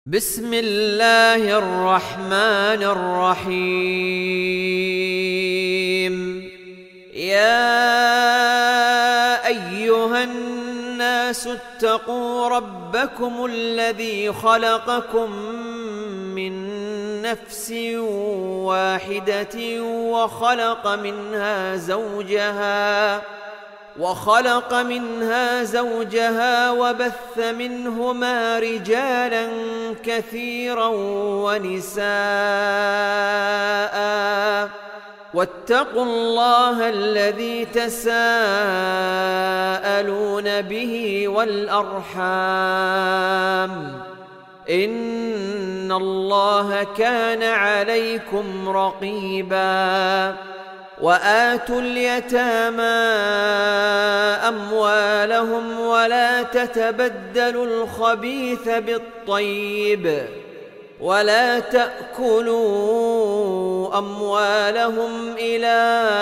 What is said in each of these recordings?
بسم الله الرحمن الرحيم. يا أيها الناس اتقوا ربكم الذي خلقكم من نفس واحدة وخلق منها زوجها وبث منهما رجالا كثيرا ونساء، واتقوا الله الذي تساءلون به والأرحام، إن الله كان عليكم رقيبا. وآتوا اليتامى أموالهم ولا تتبدلوا الخبيث بالطيب، ولا تأكلوا أموالهم إلى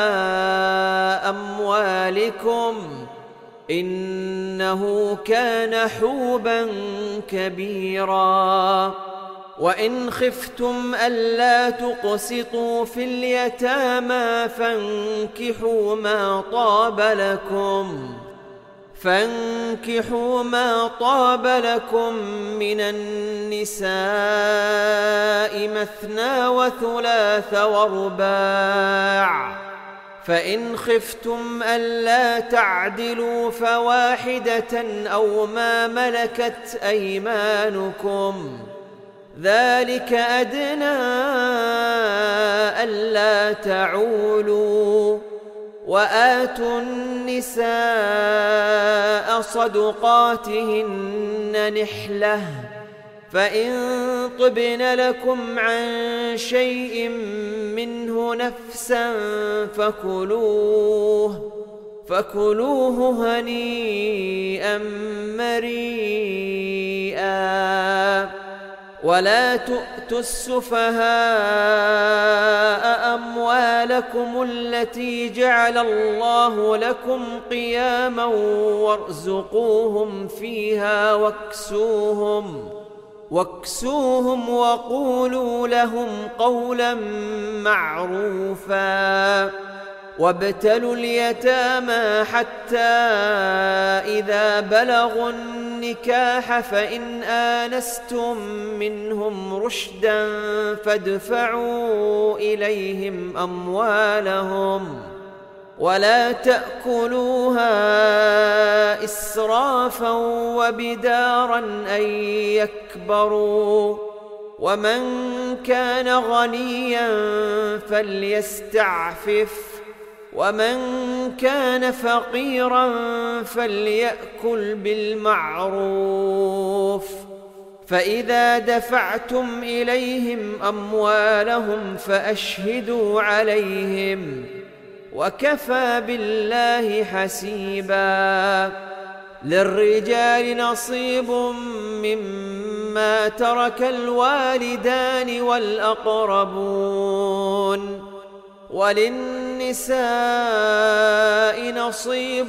أموالكم، إنه كان حوبا كبيرا. وإن خفتم ألا تقسطوا في اليتامى فانكحوا ما طاب لكم من النساء مثنى وثلاث ورباع، فإن خفتم ألا تعدلوا فواحدة أو ما ملكت أيمانكم، ذلك أدنى ألا تعولوا. وآتوا النساء صدقاتهن نحلة، فإن طبن لكم عن شيء منه نفسا فكلوه هنيئا مريئا. ولا تؤتوا السفهاء أموالكم التي جعل الله لكم قياما وارزقوهم فيها واكسوهم وقولوا لهم قولا معروفا. وابتلوا اليتامى حتى إذا بلغوا النكاح، فإن آنستم منهم رشدا فادفعوا إليهم أموالهم، ولا تأكلوها إسرافا وبدارا أن يكبروا. ومن كان غنيا فليستعفف، ومن كان فقيرا فليأكل بالمعروف. فإذا دفعتم إليهم أموالهم فأشهدوا عليهم، وكفى بالله حسيبا. للرجال نصيب مما ترك الوالدان والأقربون، وللنساء نصيب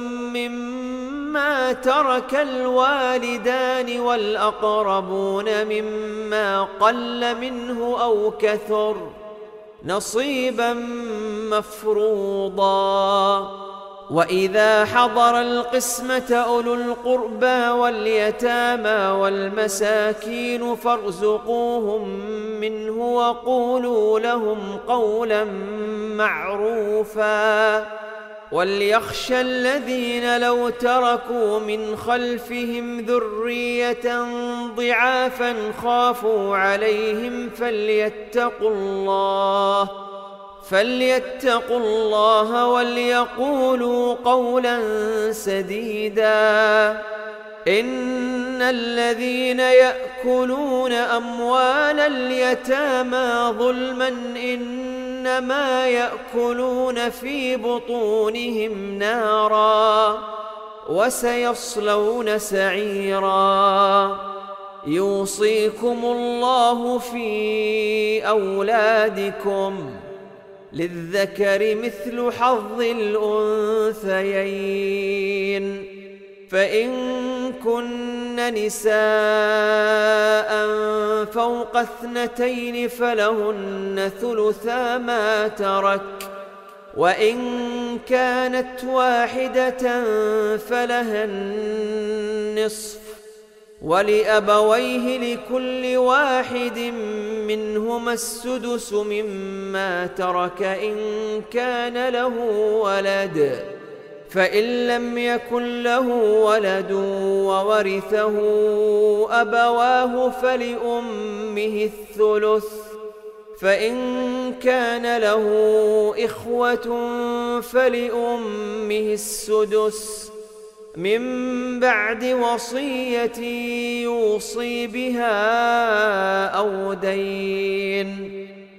مما ترك الوالدان والأقربون مما قل منه أو كثر، نصيبا مفروضا. وإذا حضر القسمة أولو القربى واليتامى والمساكين فارزقوهم منه وقولوا لهم قولا معروفا. وليخشى الذين لو تركوا من خلفهم ذرية ضعافا خافوا عليهم فليتقوا الله وليقولوا قولا سديدا. إن الذين يأكلون أموال اليتامى ظلما إنما يأكلون في بطونهم نارا وسيصلون سعيرا. يوصيكم الله في أولادكم، للذكر مثل حظ الأنثيين، فإن كن نساء فوق 2 فلهن ثلثا ما ترك، وإن كانت واحدة فلها النصف، ولأبويه لكل واحد منهما السدس مما ترك إن كان له ولد، فإن لم يكن له ولد وورثه أبواه فلأمه الثلث، فإن كان له إخوة فلأمه السدس من بعد وصية يوصي بها أو دين.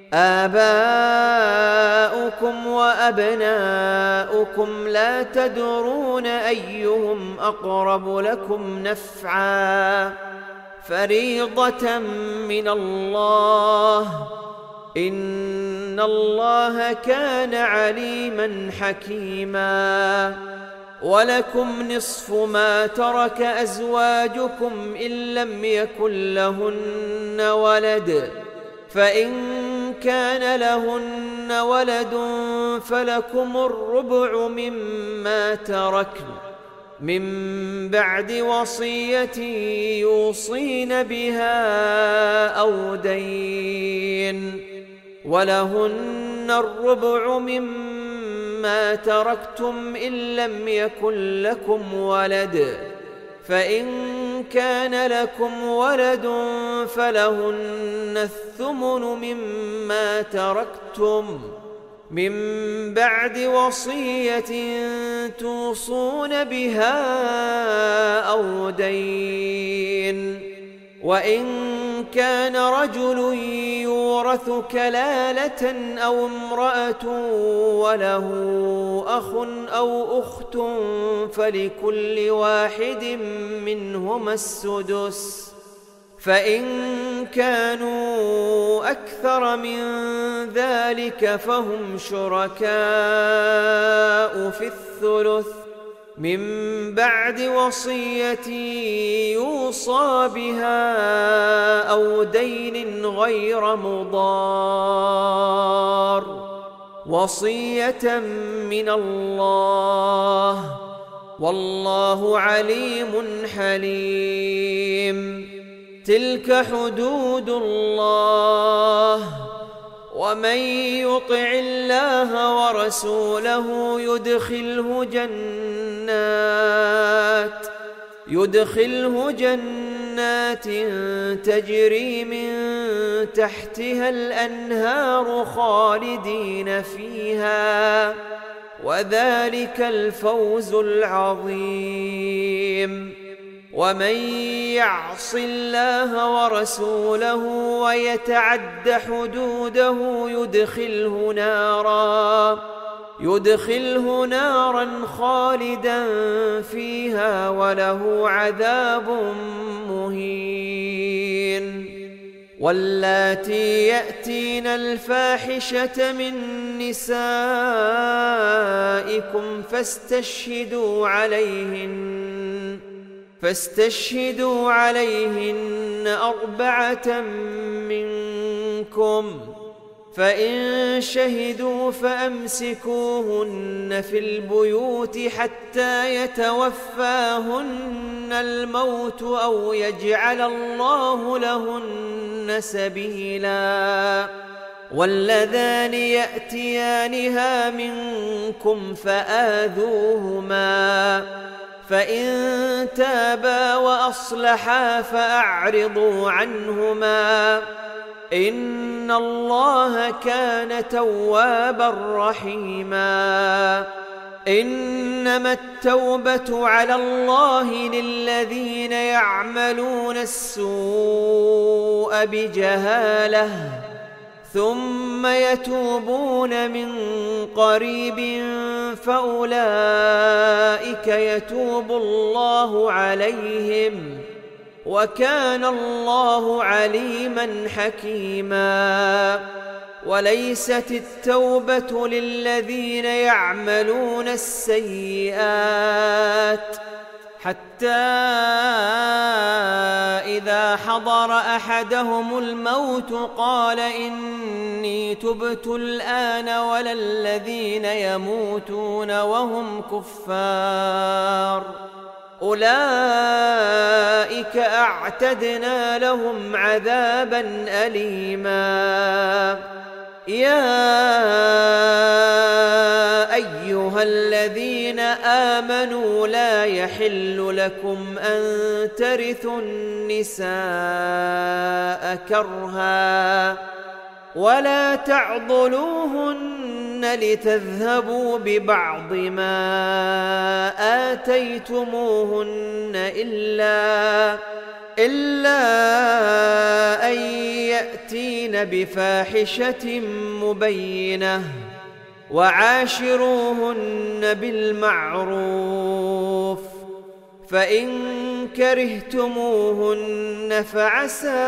آباؤكم وأبناؤكم لا تدرون أيهم أقرب لكم نفعا، فريضة من الله، إن الله كان عليما حكيما. ولكم نصف ما ترك أزواجكم إن لم يكن لهن ولد، فإن كان لهن ولد فلكم الربع مما تركن من بعد وصية يوصين بها أو دين، ولهن الربع مما تركتم إن لم يكن لكم ولد، فإن كان لكم ولد فلهن الثمن مما تركتم من بعد وصية توصون بها أو دين. وإن كان رجل يورث كلالة أو امرأة وله أخ أو أخت فلكل واحد منهما السدس، فإن كانوا أكثر من ذلك فهم شركاء في الثلث من بعد وصية يوصى بها أو دين غير مضار، وصية من الله، والله عليم حليم. تلك حدود الله، ومن يطع الله ورسوله يدخله جنات تجري من تحتها الأنهار خالدين فيها، وذلك الفوز العظيم. ومن يعص الله ورسوله ويتعد حدوده يدخله نارا خالدا فيها وله عذاب مهين. واللاتي يأتين الفاحشة من نسائكم فاستشهدوا عليهن 4 منكم، فإن شهدوا فأمسكوهن في البيوت حتى يتوفاهن الموت أو يجعل الله لهن سبيلا. واللذان يأتيانها منكم فآذوهما، فإن تابا وأصلحا فأعرضوا عنهما، إن الله كان توابا رحيما. إنما التوبة على الله للذين يعملون السوء بجهالة ثم يتوبون من قريب فأولئك يتوب الله عليهم، وكان الله عليما حكيما. وليست التوبة للذين يعملون السيئات حتى إذا حضر أحدهم الموت قال إني تبت الآن ولا الذين يموتون وهم كفار أولئك أعتدنا لهم عذابا أليما. يا أيها الذين آمنوا لا يحل لكم أن ترثوا النساء كرها ولا تعضلوهن لتذهبوا ببعض ما آتيتموهن إلا أن يأتين بفاحشة مبينة وعاشروهن بالمعروف فإن كرهتموهن فعسى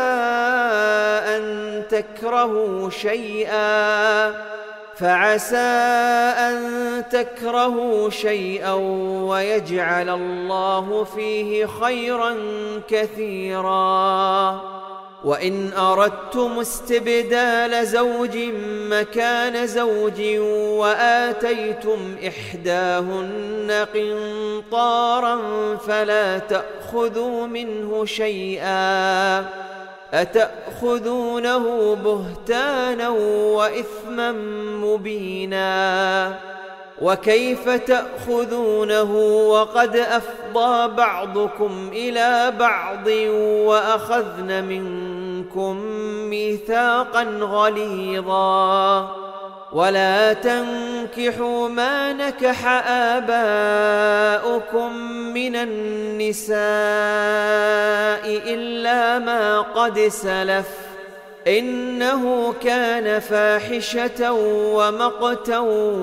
أن تكرهوا شيئا ويجعل الله فيه خيرا كثيرا. وإن أردتم استبدال زوج مكان زوج وآتيتم إحداهن قنطارا فلا تأخذوا منه شيئا أتأخذونه بهتانا وإثما مبينا. وكيف تأخذونه وقد أفضى بعضكم إلى بعض وأخذن منكم ميثاقا غليظا. ولا تنكحوا ما نكح آباؤكم من النساء إلا ما قد سلف إنه كان فاحشة ومقتا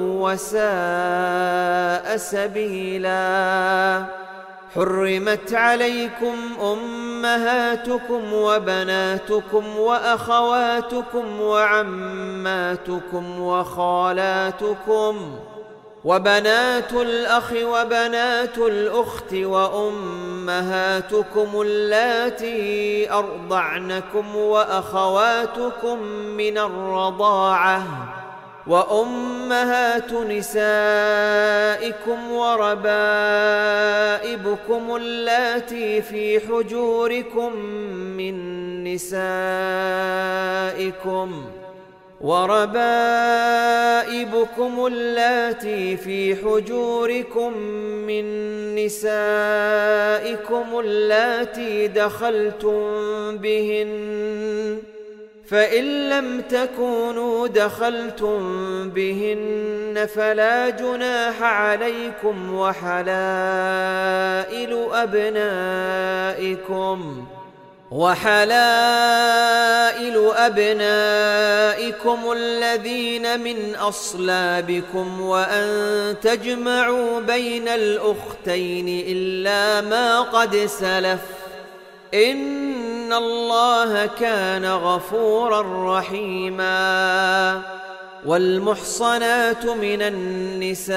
وساء سبيلا. حرمت عليكم أمهاتكم وبناتكم وأخواتكم وعماتكم وخالاتكم وبنات الأخ وبنات الأخت وأمهاتكم اللاتي أرضعنكم وأخواتكم من الرضاعة وأمهات نسائكم وربائبكم اللاتي في حجوركم من نسائكم اللاتي دخلتم بهن فإن لم تكونوا دخلتم بهن فلا جناح عليكم وحلائل أبنائكم الذين من أصلابكم وأن تجمعوا بين الأختين إلا ما قد سلف إن الله كان غفورا رحيما. والمحصنات من النساء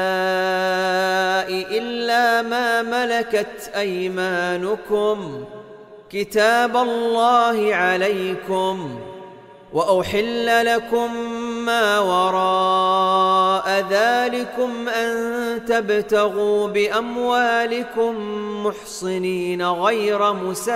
إلا ما ملكت أيمانكم كتاب الله عليكم. وأحل لكم ما وراء ذلكم أن تبتغوا بأموالكم محصنين غير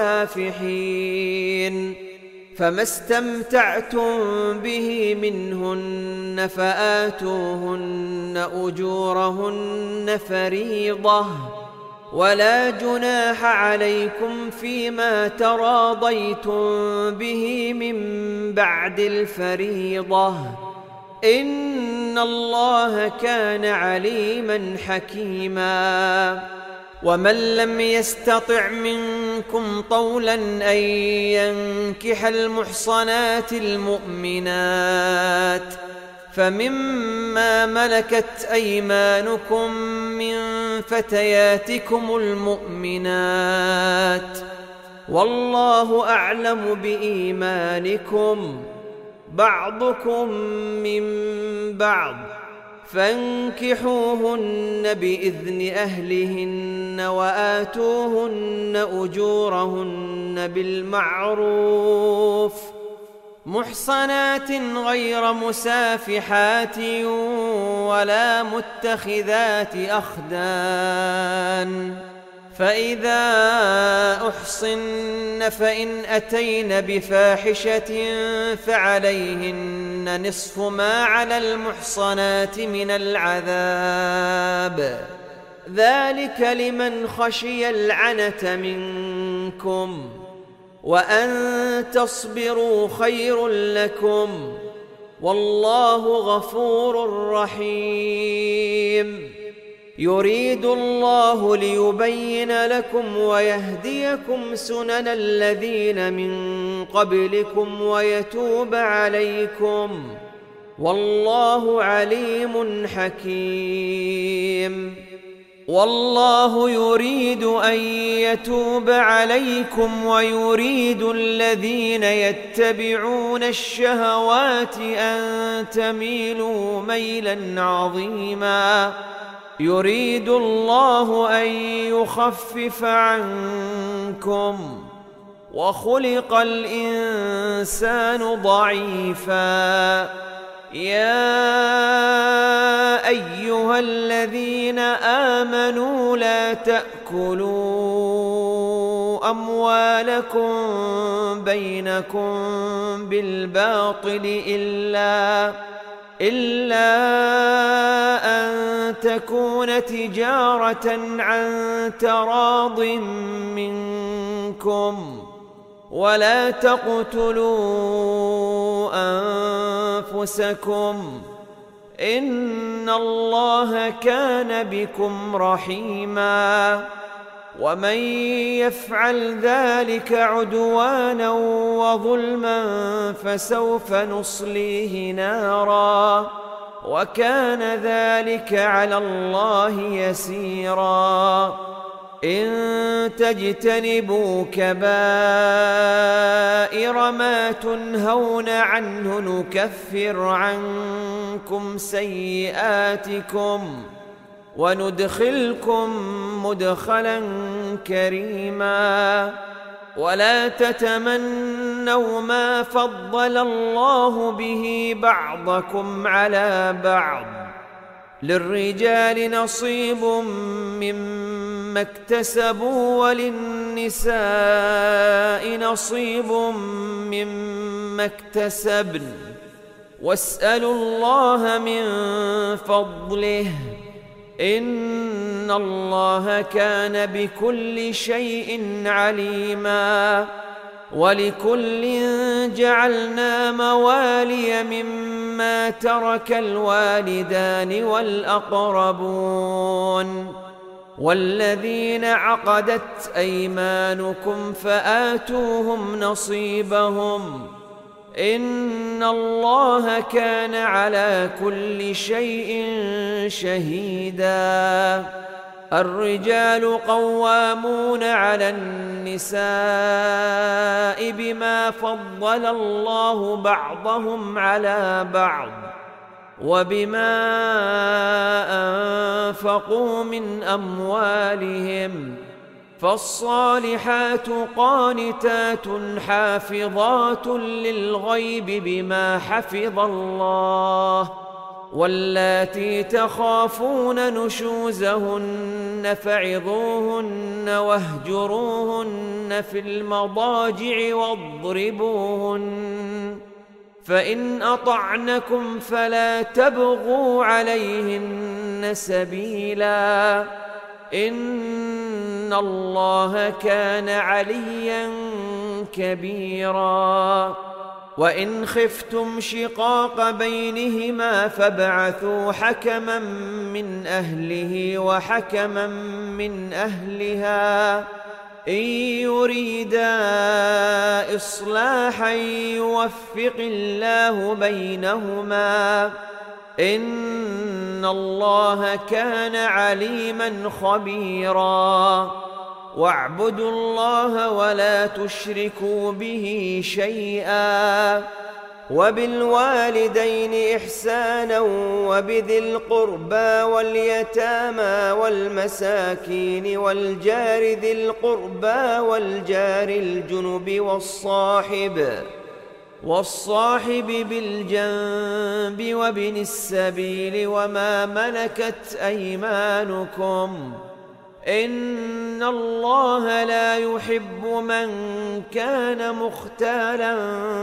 مسافحين فما استمتعتم به منهن فآتوهن أجورهن فريضة ولا جناح عليكم فيما تراضيتم به من بعد الفريضة إن الله كان عليما حكيما. ومن لم يستطع منكم طولا أن ينكح المحصنات المؤمنات فمما ملكت أيمانكم من فتياتكم المؤمنات والله أعلم بإيمانكم بعضكم من بعض فانكحوهن بإذن أهلهن وآتوهن أجورهن بالمعروف محصنات غير مسافحات ولا متخذات أخدان فإذا أحصن فإن أتين بفاحشة فعليهن نصف ما على المحصنات من العذاب ذلك لمن خشي العنة منكم وأن تصبروا خير لكم والله غفور رحيم يريد الله ليبين لكم ويهديكم سنن الذين من قبلكم ويتوب عليكم والله عليم حكيم والله يريد أن يتوب عليكم ويريد الذين يتبعون الشهوات أن تميلوا ميلا عظيما يريد الله أن يخفف عنكم وخلق الإنسان ضعيفا يا أيها الذين آمنوا لا تأكلوا أموالكم بينكم بالباطل إلا أن تكون تجارة عن تراض منكم ولا تقتلوا أنفسكم إن الله كان بكم رحيما ومن يفعل ذلك عدوانا وظلما فسوف نصليه نارا وكان ذلك على الله يسيرا إن تجتنبوا كبائر ما تنهون عنه نكفر عنكم سيئاتكم وندخلكم مدخلا كريما ولا تتمنوا ما فضل الله به بعضكم على بعض للرجال نصيب مما اكتسبوا وللنساء نصيب مما اكتسبن واسألوا الله من فضله إن الله كان بكل شيء عليما ولكل جعلنا موالي مما ترك الوالدان والأقربون والذين عقدت أيمانكم فآتوهم نصيبهم إن الله كان على كل شيء شهيدا الرجال قوامون على النساء بما فضل الله بعضهم على بعض وبما أنفقوا من أموالهم فالصالحات قانتات حافظات للغيب بما حفظ الله واللاتي تخافون نشوزهن فعظوهن واهجروهن في المضاجع واضربوهن فإن أطعنكم فلا تبغوا عليهن سبيلا إن الله كان عليا كبيرا وإن خفتم شقاق بينهما فابعثوا حكما من أهله وحكما من أهلها إن يريدا إصلاحا يوفق الله بينهما إن الله كان عليما خبيرا واعبدوا الله ولا تشركوا به شيئا وبالوالدين إحسانا وبذي القربى واليتامى والمساكين والجار ذي القربى والجار الجنب والصاحب بالجنب وابن السبيل وما ملكت أيمانكم إن الله لا يحب من كان مختالا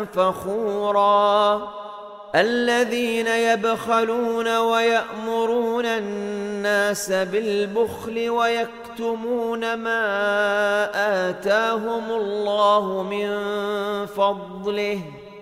فخورا الذين يبخلون ويأمرون الناس بالبخل ويكتمون ما آتاهم الله من فضله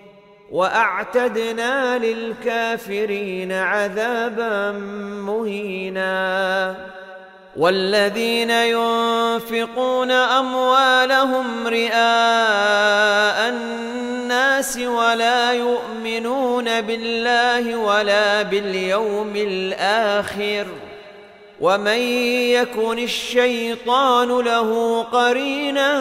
وأعتدنا للكافرين عذابا مهينا والذين ينفقون أموالهم رئاء الناس ولا يؤمنون بالله ولا باليوم الآخر ومن يكن الشيطان له قرينا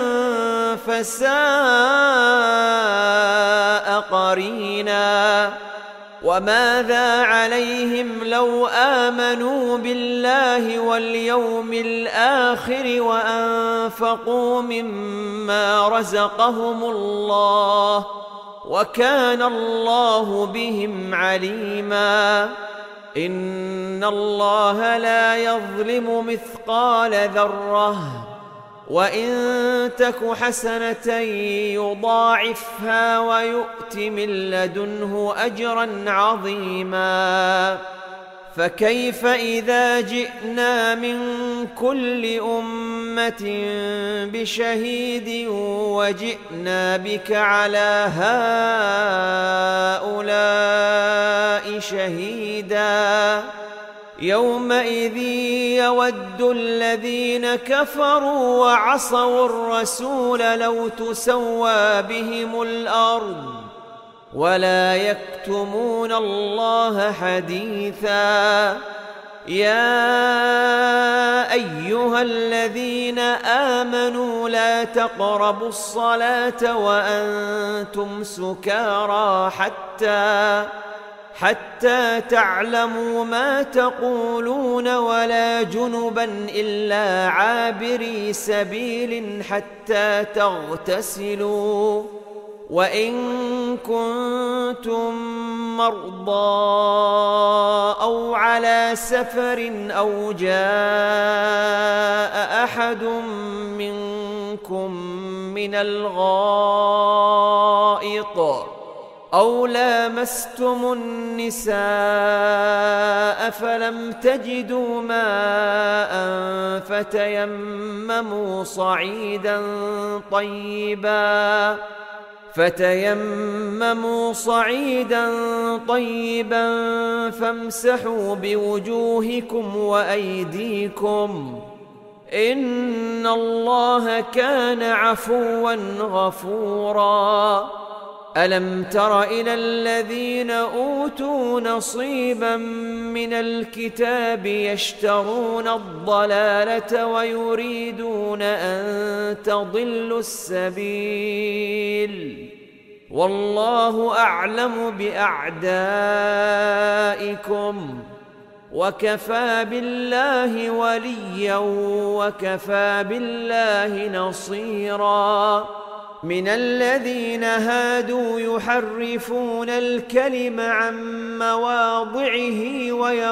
فساء قرينا وماذا عليهم لو آمنوا بالله واليوم الآخر وأنفقوا مما رزقهم الله وكان الله بهم عليما إن الله لا يظلم مثقال ذرة وإن تك حسنة يضاعفها ويؤت من لدنه أجرا عظيما فكيف إذا جئنا من كل أمة بشهيد وجئنا بك على هؤلاء شهيدا يومئذ يود الذين كفروا وعصوا الرسول لو تسوى بهم الأرض ولا يكتمون الله حديثا يا أيها الذين آمنوا لا تقربوا الصلاة وأنتم سكارى حتى تعلموا ما تقولون ولا جنبا إلا عابري سبيل حتى تغتسلوا وإن كنتم مرضى أو على سفر أو جاء أحد منكم من الغائط أو لامستم النساء فلم تجدوا ماء فتيمموا صعيدا طيبا فامسحوا بوجوهكم وأيديكم إن الله كان عفوا غفورا ألم تر إلى الذين أوتوا نصيبا من الكتاب يشترون الضلالة ويريدون أن تضلوا السبيل والله أعلم بأعدائكم وكفى بالله وليا وكفى بالله نصيرا من الذين هادوا يحرفون الكلم عن مواضعه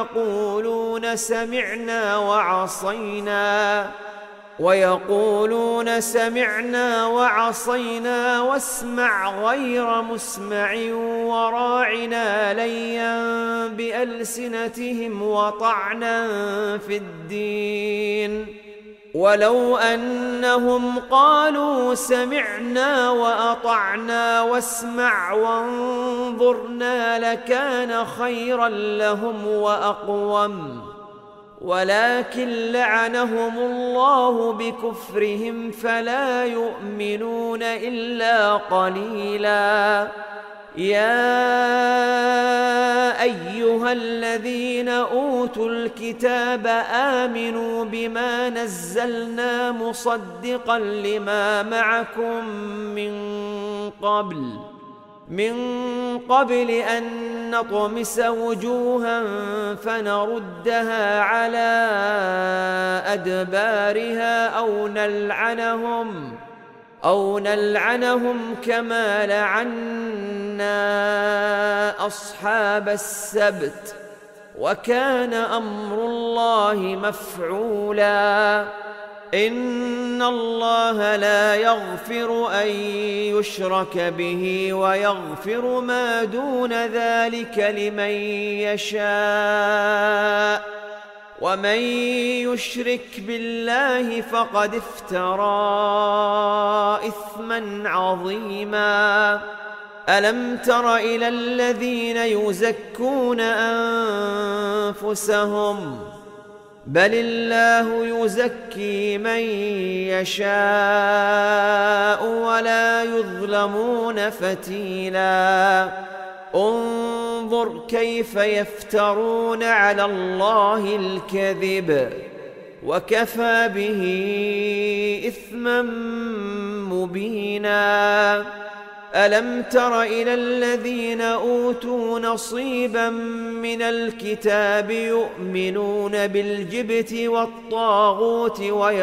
ويقولون سمعنا وعصينا واسمع غير مسمع وراعنا ليا بألسنتهم وطعنا في الدين ولو أنهم قالوا سمعنا وأطعنا واسمع وانظرنا لكان خيرا لهم وأقوم ولكن لعنهم الله بكفرهم فلا يؤمنون إلا قليلا يا أيها الذين أوتوا الكتاب آمنوا بما نزلنا من قبل أن نطمس وجوها فنردها على أدبارها أو نلعنهم كما لعنا أصحاب السبت وكان أمر الله مفعولا إن الله لا يغفر أن يشرك به ويغفر ما دون ذلك لمن يشاء ومن يشرك بالله فقد افترى إثما عظيما ألم تر إلى الذين يزكون أنفسهم بل الله يزكي من يشاء ولا يظلمون فتيلا انظر كيف يفترون على الله الكذب وكفى به إثما مبينا ألم تر إلى الذين أوتوا نصيبا من الكتاب يؤمنون بالجبت والطاغوت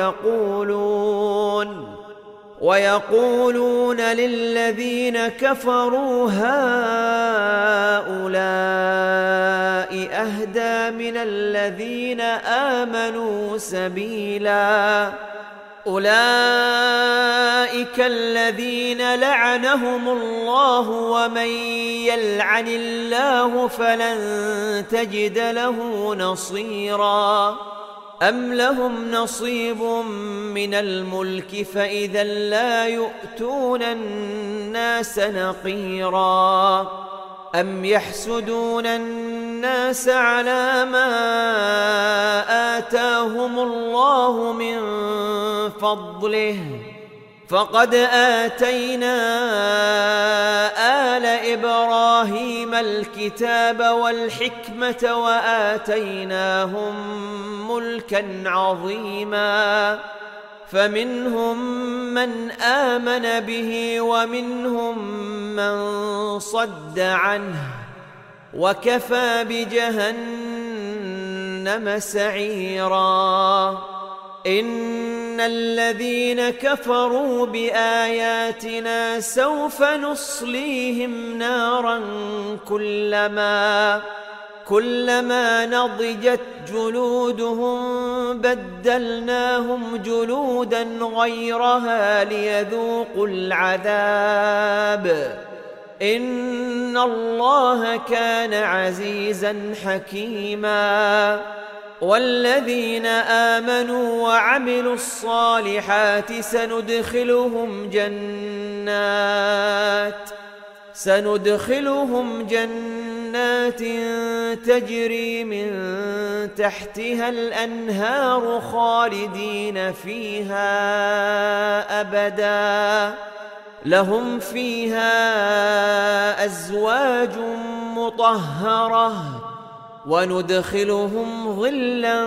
ويقولون للذين كفروا هؤلاء أهدى من الذين آمنوا سبيلا أولئك الذين لعنهم الله ومن يلعن الله فلن تجد له نصيرا أم لهم نصيب من الملك فإذا لا يؤتون الناس نقيرا أم يحسدون الناس على ما آتاهم الله من فضله فقد آتينا آل إبراهيم الكتاب والحكمة وآتيناهم ملكا عظيما فمنهم من آمن به ومنهم من صد عنه وكفى بجهنم سعيرا إن الذين كفروا بآياتنا سوف نصليهم نارا كلما نضجت جلودهم بدلناهم جلودا غيرها ليذوقوا العذاب إن الله كان عزيزا حكيما والذين آمنوا وعملوا الصالحات سندخلهم جنات تجري من تحتها الأنهار خالدين فيها أبدا لهم فيها أزواج مطهرة وندخلهم ظلا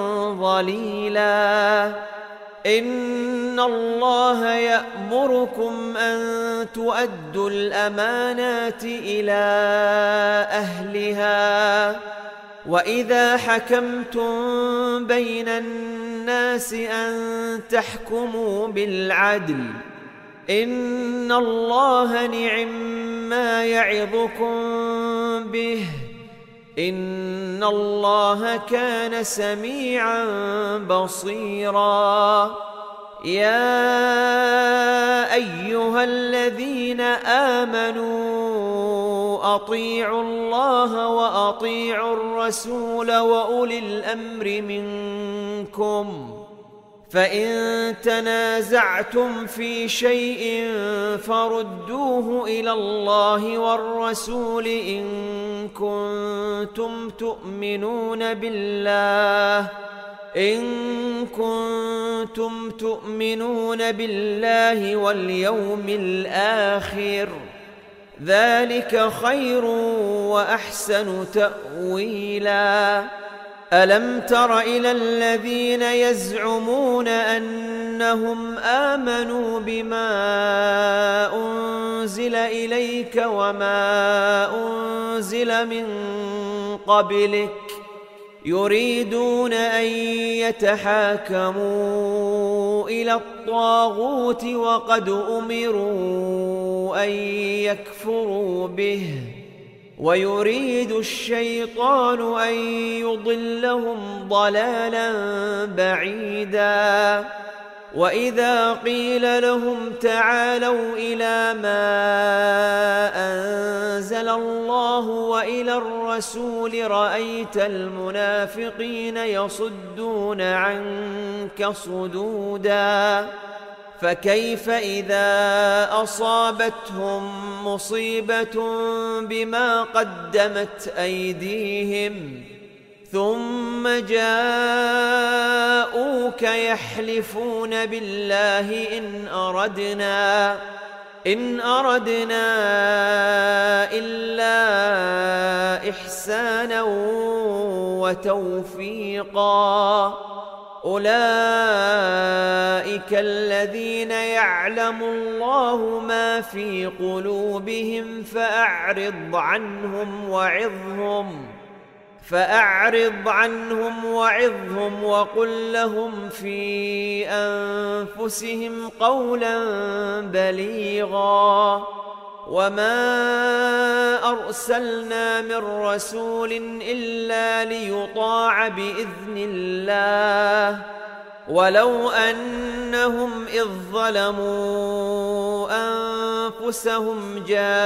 ظليلا إن الله يأمركم أن تؤدوا الأمانات إلى أهلها وإذا حكمتم بين الناس أن تحكموا بالعدل إن الله نعما يعظكم به إن الله كان سميعا بصيرا يا أيها الذين آمنوا أطيعوا الله وأطيعوا الرسول وأولي الأمر منكم فإن تنازعتم في شيء فردوه إلى الله والرسول إن كنتم تؤمنون بالله واليوم الآخر ذلك خير وأحسن تأويلا ألم تر إلى الذين يزعمون أنهم آمنوا بما أنزل إليك وما أنزل من قبلك يريدون أن يتحاكموا إلى الطاغوت وقد أمروا أن يكفروا به ويريد الشيطان أن يضلهم ضلالا بعيدا وإذا قيل لهم تعالوا إلى ما أنزل الله وإلى الرسول رأيت المنافقين يصدون عنك صدودا فكيف إذا أصابتهم مصيبة بما قدمت أيديهم ثم جاءوك يحلفون بالله إن أردنا إلا إحسانا وتوفيقا أولئك الذين يعلم الله ما في قلوبهم فأعرض عنهم وعظهم وقل لهم في أنفسهم قولا بليغا وما أرسلنا من رسول إلا ليطاع بإذن الله ولو أنهم إذ ظلموا أنفسهم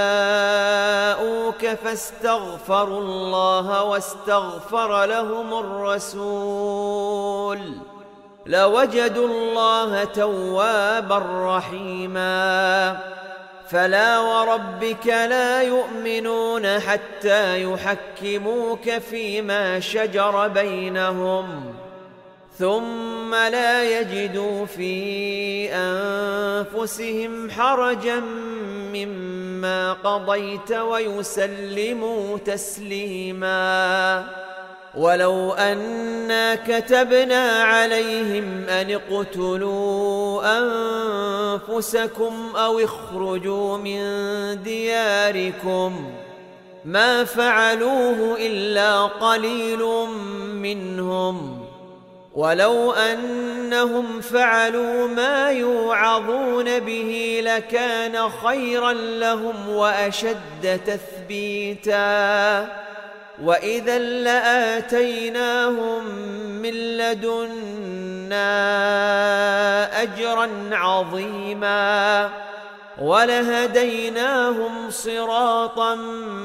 جاءوك فاستغفروا الله واستغفر لهم الرسول لوجدوا الله توابا رحيما فلا وربك لا يؤمنون حتى يحكموك فيما شجر بينهم ثم لا يجدوا في أنفسهم حرجا مما قضيت ويسلموا تسليما ولو أنا كتبنا عليهم أن اقتلوا أنفسكم أو اخرجوا من دياركم ما فعلوه إلا قليل منهم ولو أنهم فعلوا ما يوعظون به لكان خيرا لهم وأشد تثبيتا وإذا لآتيناهم من لدنا أجرا عظيما ولهديناهم صراطا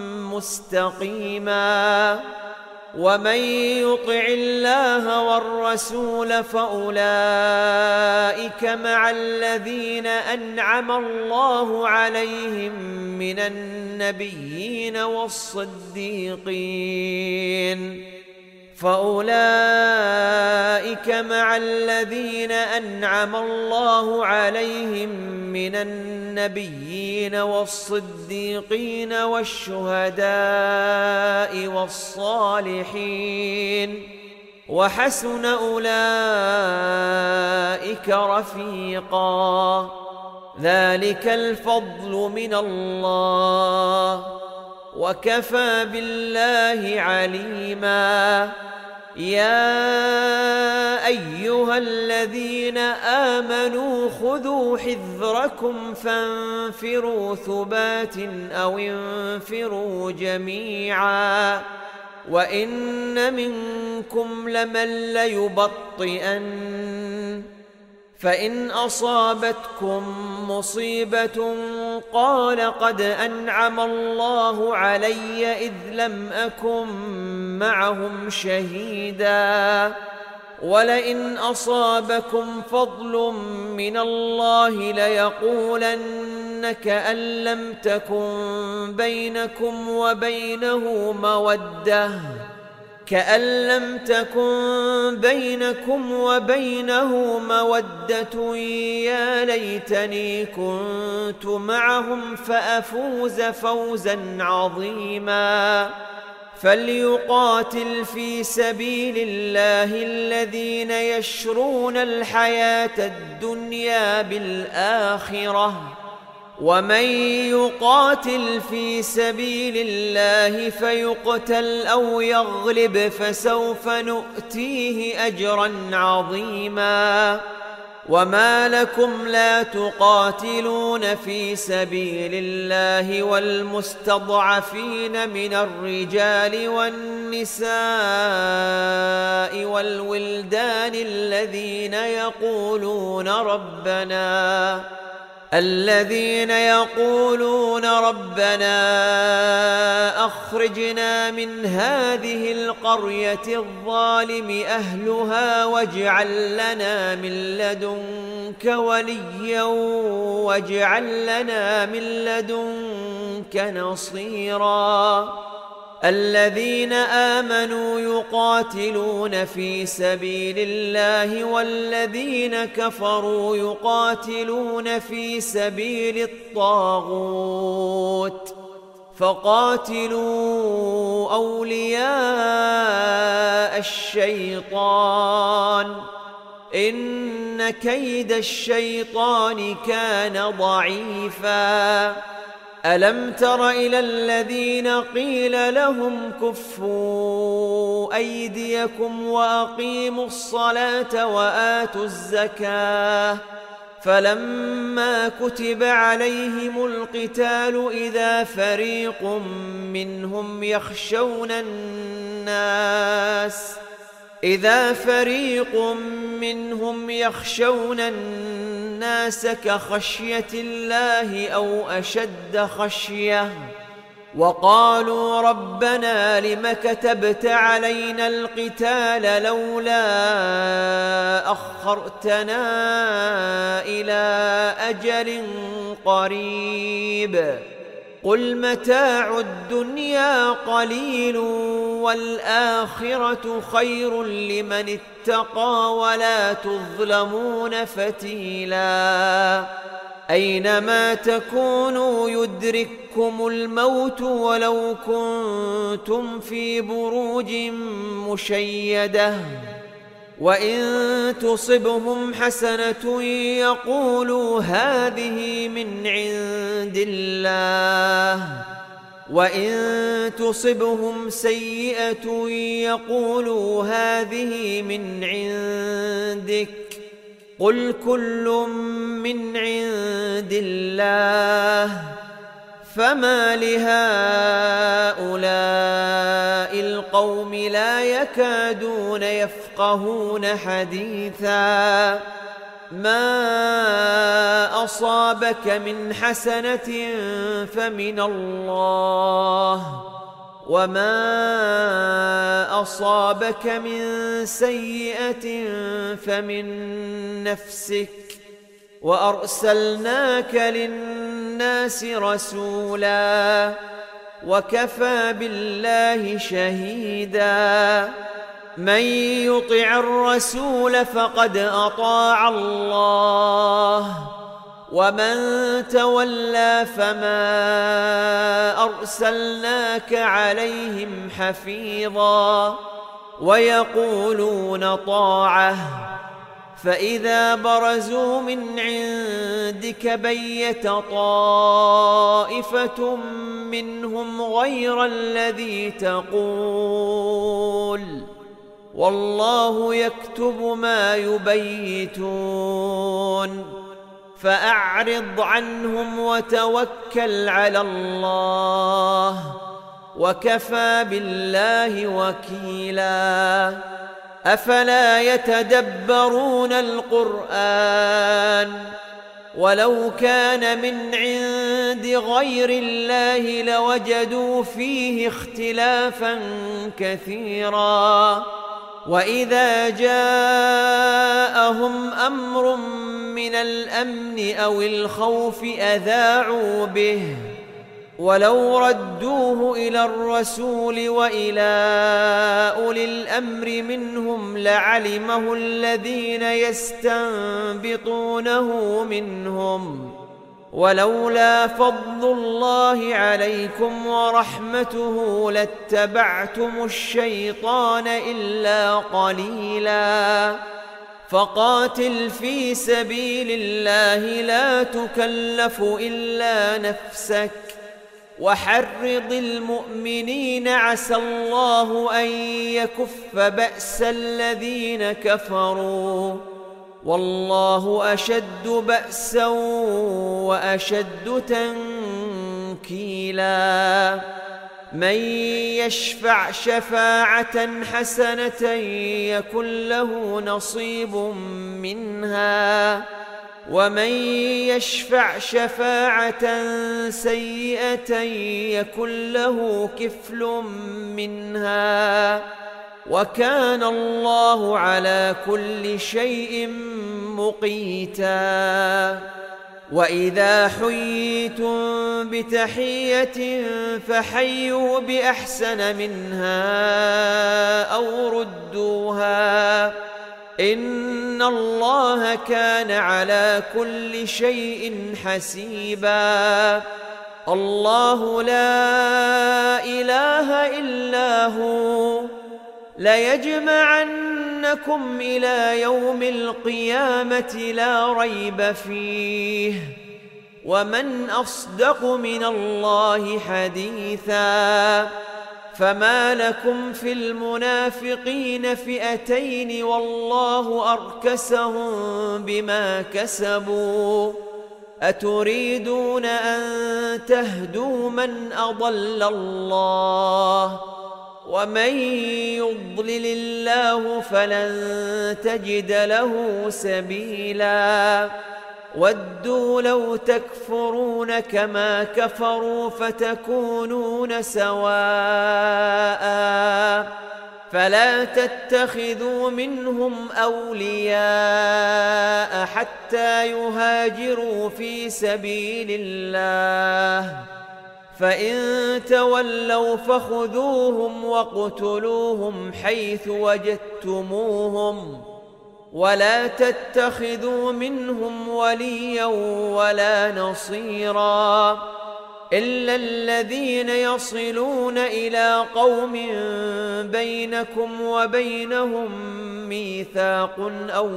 مستقيما ومن يطع الله والرسول فأولئك مع الذين أنعم الله عليهم من النبيين والصديقين والشهداء والصالحين وحسن أولئك رفيقا ذلك الفضل من الله وكفى بالله عليما يا أيها الذين آمنوا خذوا حذركم فانفروا ثبات أو انفروا جميعا وإن منكم لمن ليبطئن فإن أصابتكم مصيبة قال قد أنعم الله علي إذ لم أكن معهم شهيدا ولئن أصابكم فضل من الله ليقولن كأن لم تكن بينكم وبينه مودة يا ليتني كنت معهم فأفوز فوزا عظيما فليقاتل في سبيل الله الذين يشرون الحياة الدنيا بالآخرة، ومن يقاتل في سبيل الله فيقتل أو يغلب فسوف نؤتيه أجرا عظيما. وما لكم لا تقاتلون في سبيل الله والمستضعفين من الرجال والنساء والولدان الذين يقولون ربنا أخرجنا من هذه القرية الظالم أهلها واجعل لنا من لدنك وليا واجعل لنا من لدنك نصيرا. الذين آمنوا يقاتلون في سبيل الله والذين كفروا يقاتلون في سبيل الطاغوت، فقاتلوا أولياء الشيطان إن كيد الشيطان كان ضعيفا. ألم تر إلى الذين قيل لهم كفوا أيديكم وأقيموا الصلاة وآتوا الزكاة فلما كتب عليهم القتال إذا فريق منهم يخشون الناس كخشية الله أو أشد خشية، وقالوا ربنا لم كتبت علينا القتال لولا أخرتنا إلى أجل قريب قل متاع الدنيا قليل والآخرة خير لمن اتقى ولا تظلمون فتيلا. أينما تكونوا يدرككم الموت ولو كنتم في بروج مشيدة، وإن تصبهم حسنة يقولوا هذه من عند الله، وإن تصبهم سيئة يقولوا هذه من عندك، قل كل من عند الله. فما لهؤلاء القوم لا يكادون يفقهون حديثا. ما أصابك من حسنة فمن الله، وما أصابك من سيئة فمن نفسك، وأرسلناك للناس رسولا وكفى بالله شهيدا. من يطع الرسول فقد أطاع الله، ومن تولى فما أرسلناك عليهم حفيظا. ويقولون طاعة فإذا برزوا من عندك بيت طائفة منهم غير الذي تقول والله يكتب ما يبيتون، فأعرض عنهم وتوكل على الله وكفى بالله وكيلا. أفلا يتدبرون القرآن ولو كان من عند غير الله لوجدوا فيه اختلافا كثيرا. وإذا جاءهم أمر من الأمن أو الخوف أذاعوا به، ولو ردوه إلى الرسول وإلى أولي الأمر منهم لعلمه الذين يستنبطونه منهم، ولولا فضل الله عليكم ورحمته لاتبعتم الشيطان إلا قليلا فقاتل في سبيل الله لا تكلف إلا نفسك وحرض المؤمنين عسى الله أن يكف بأس الذين كفروا والله أشد بأسا وأشد تنكيلا من يشفع شفاعة حسنة يكن له نصيب منها ومن يشفع شفاعة سيئة يكن له كفل منها وكان الله على كل شيء مقيتا وإذا حييتم بتحية فحيوا بأحسن منها أو ردوها إن الله كان على كل شيء حسيبا الله لا إله إلا هو ليجمعنكم إلى يوم القيامة لا ريب فيه ومن أصدق من الله حديثا فما لكم في المنافقين فئتين والله أركسهم بما كسبوا أتريدون أن تهدوا من أضل الله ومن يضلل الله فلن تجد له سبيلا ودوا لو تكفرون كما كفروا فتكونون سواء فلا تتخذوا منهم أولياء حتى يهاجروا في سبيل الله فإن تولوا فخذوهم واقتلوهم حيث وجدتموهم ولا تتخذوا منهم وليا ولا نصيرا إلا الذين يصلون إلى قوم بينكم وبينهم ميثاق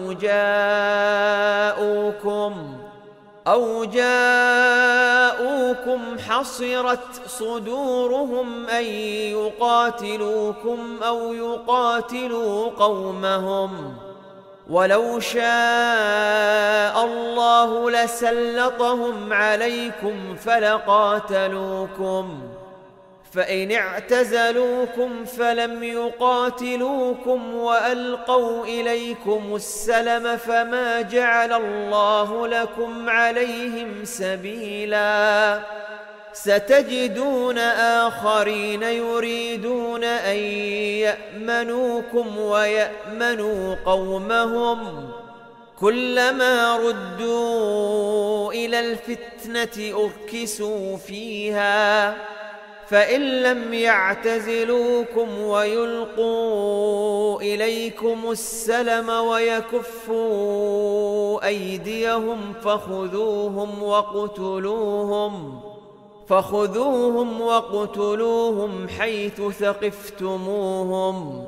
أو جاءوكم حصرت صدورهم أن يقاتلوكم أو يقاتلوا قومهم ولو شاء الله لسلطهم عليكم فلقاتلوكم فإن اعتزلوكم فلم يقاتلوكم وألقوا إليكم السلم فما جعل الله لكم عليهم سبيلا ستجدون آخرين يريدون أن يأمنوكم ويأمنوا قومهم كلما ردوا إلى الفتنة أركسوا فيها فإن لم يعتزلوكم ويلقوا إليكم السلم ويكفوا أيديهم فخذوهم واقتلوهم حيث ثقفتموهم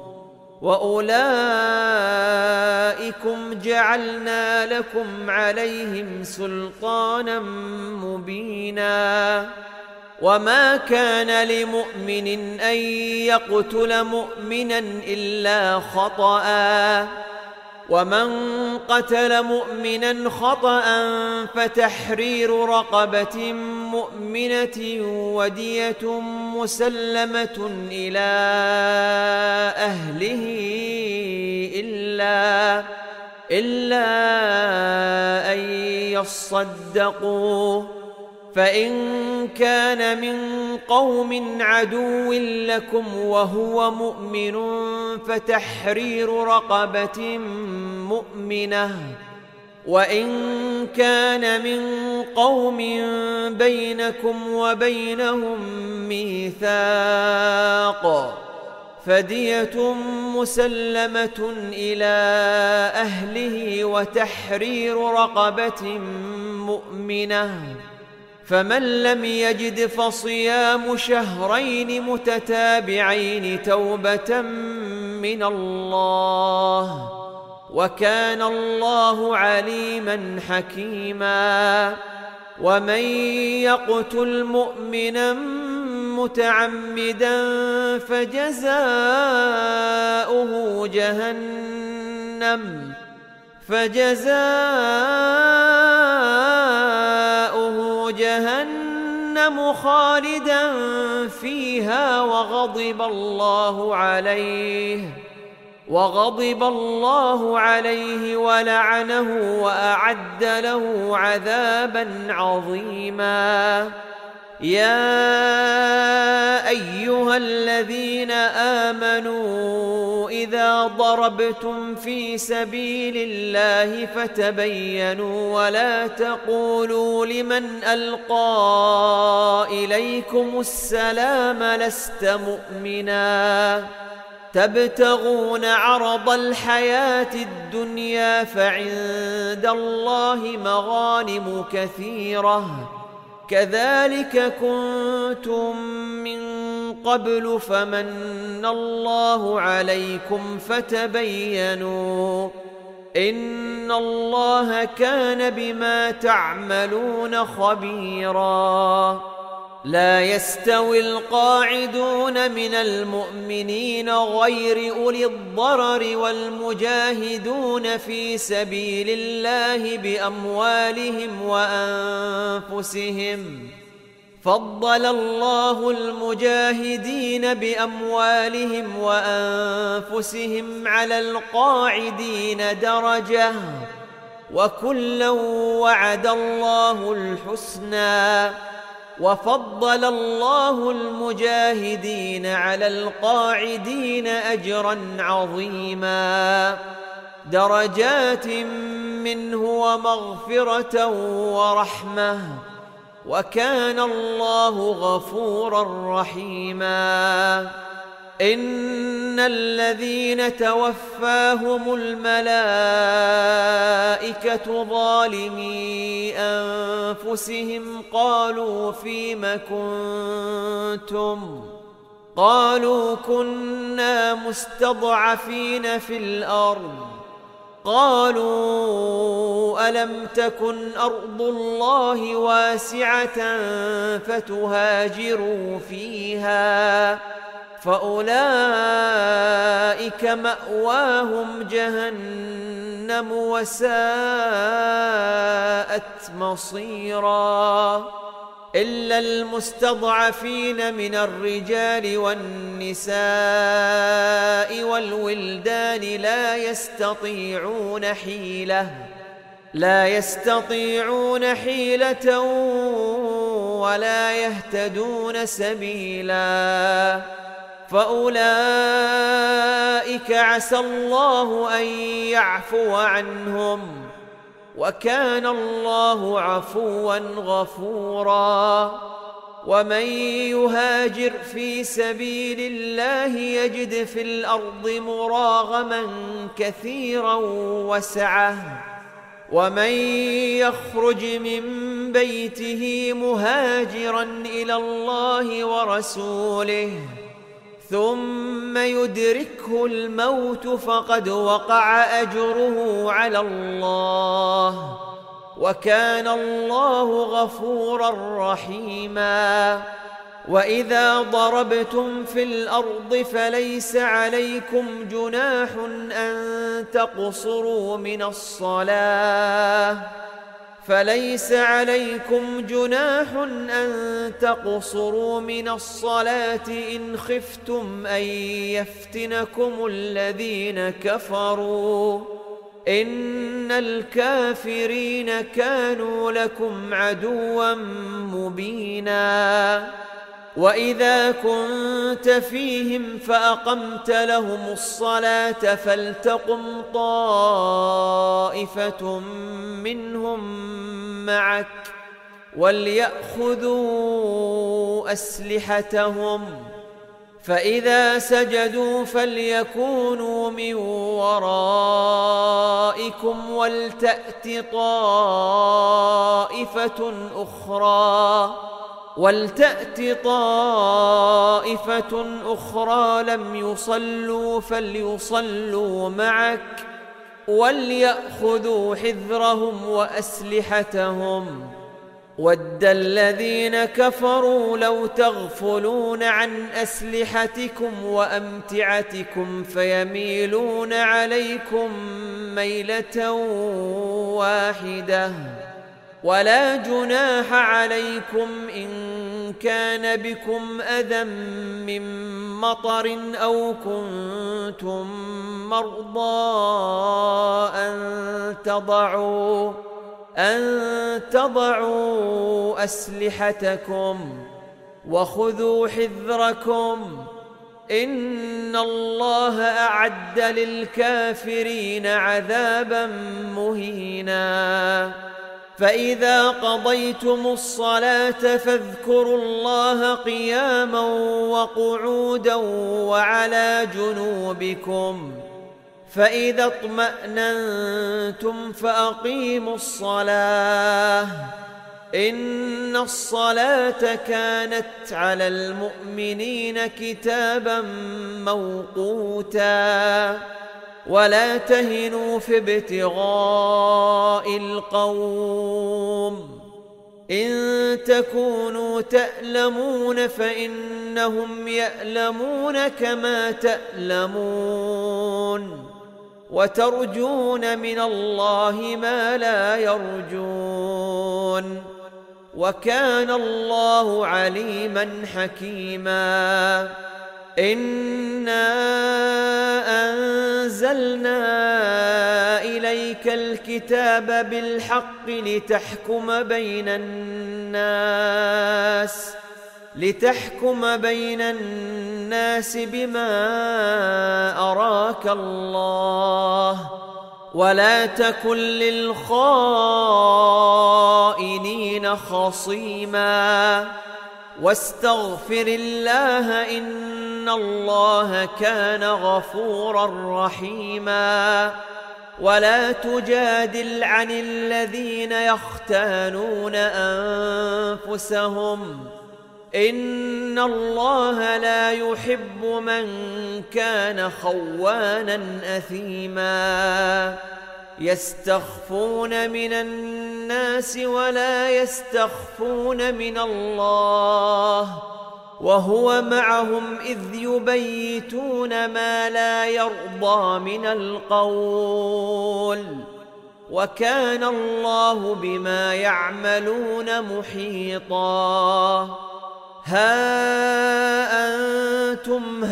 وأولئكم جعلنا لكم عليهم سلطانا مبينا وما كان لمؤمن أن يقتل مؤمنا إلا خطأ ومن قتل مؤمنا خطأ فتحرير رقبة مؤمنة ودية مسلمة إلى أهله إلا أن يصدقوا فإن كان من قوم عدو لكم وهو مؤمن فتحرير رقبة مؤمنة وإن كان من قوم بينكم وبينهم ميثاق فدية مسلمة إلى أهله وتحرير رقبة مؤمنة فمن لم يجد فصيام شهرين متتابعين توبة من الله، وكان الله عليما حكيما. ومن يقتل مؤمنا متعمدا فجزاؤه جهنم خالدا فيها وغضب الله عليه ولعنه وأعد له عذابا عظيما. يا أيها الذين آمنوا إذا ضربتم في سبيل الله فتبينوا ولا تقولوا لمن ألقى إليكم السلام لست مؤمنا تبتغون عرض الحياة الدنيا فعند الله مغانم كثيرة كذلك كنتم من قبل فمن الله عليكم فتبينوا إن الله كان بما تعملون خبيرا. لا يستوي القاعدون من المؤمنين غير أولي الضرر والمجاهدون في سبيل الله بأموالهم وأنفسهم. فضل الله المجاهدين بأموالهم وأنفسهم على القاعدين درجة وكلا وعد الله الحسنى. وفضل الله المجاهدين على القاعدين أجرا عظيما درجات منه ومغفرة ورحمة وكان الله غفورا رحيما. إن الذين توفاهم الملائكة ظالمي أنفسهم قالوا فيم كنتم قالوا كنا مستضعفين في الأرض قالوا ألم تكن أرض الله واسعة فتهاجروا فيها فأولئك مأواهم جهنم وساءت مصيرا. إلا المستضعفين من الرجال والنساء والولدان لا يستطيعون حيلة ولا يهتدون سبيلا فأولئك عسى الله أن يعفو عنهم وكان الله عفوا غفورا. ومن يهاجر في سبيل الله يجد في الأرض مراغما كثيرا وسعة ومن يخرج من بيته مهاجرا إلى الله ورسوله ثم يدركه الموت فقد وقع أجره على الله وكان الله غفورا رحيما. وإذا ضربتم في الأرض فليس عليكم جناح أن تقصروا من الصلاة إن خفتم أن يفتنكم الذين كفروا إن الكافرين كانوا لكم عدوا مبينا. وإذا كنت فيهم فأقمت لهم الصلاة فلتقم طائفة منهم معك وليأخذوا أسلحتهم فإذا سجدوا فليكونوا من ورائكم ولتأت طائفة أخرى لم يصلوا فليصلوا معك وليأخذوا حذرهم وأسلحتهم. ود الذين كفروا لو تغفلون عن أسلحتكم وأمتعتكم فيميلون عليكم ميلة واحدة. ولا جناح عليكم إن كان بكم أذى من مطر أو كنتم مرضى أن تضعوا أسلحتكم وخذوا حذركم إن الله أعد للكافرين عذابا مهينا. فإذا قضيتم الصلاة فاذكروا الله قياما وقعودا وعلى جنوبكم، فإذا اطمأننتم فأقيموا الصلاة إن الصلاة كانت على المؤمنين كتابا موقوتا. ولا تهنوا في ابتغاء القوم إن تكونوا تألمون فإنهم يألمون كما تألمون وترجون من الله ما لا يرجون وكان الله عليما حكيما. إنا أنزلنا إليك الكتاب بالحق لتحكم بين الناس بما أراك الله ولا تكن للخائنين خصيما واستغفر الله إن الله كان غفورا رحيما. ولا تجادل عن الذين يختانون أنفسهم إن الله لا يحب من كان خوانا أثيما. يستخفون من الناس ولا يستخفون من الله وهو معهم إذ يبيتون ما لا يرضى من القول وكان الله بما يعملون محيطا. ها أنتم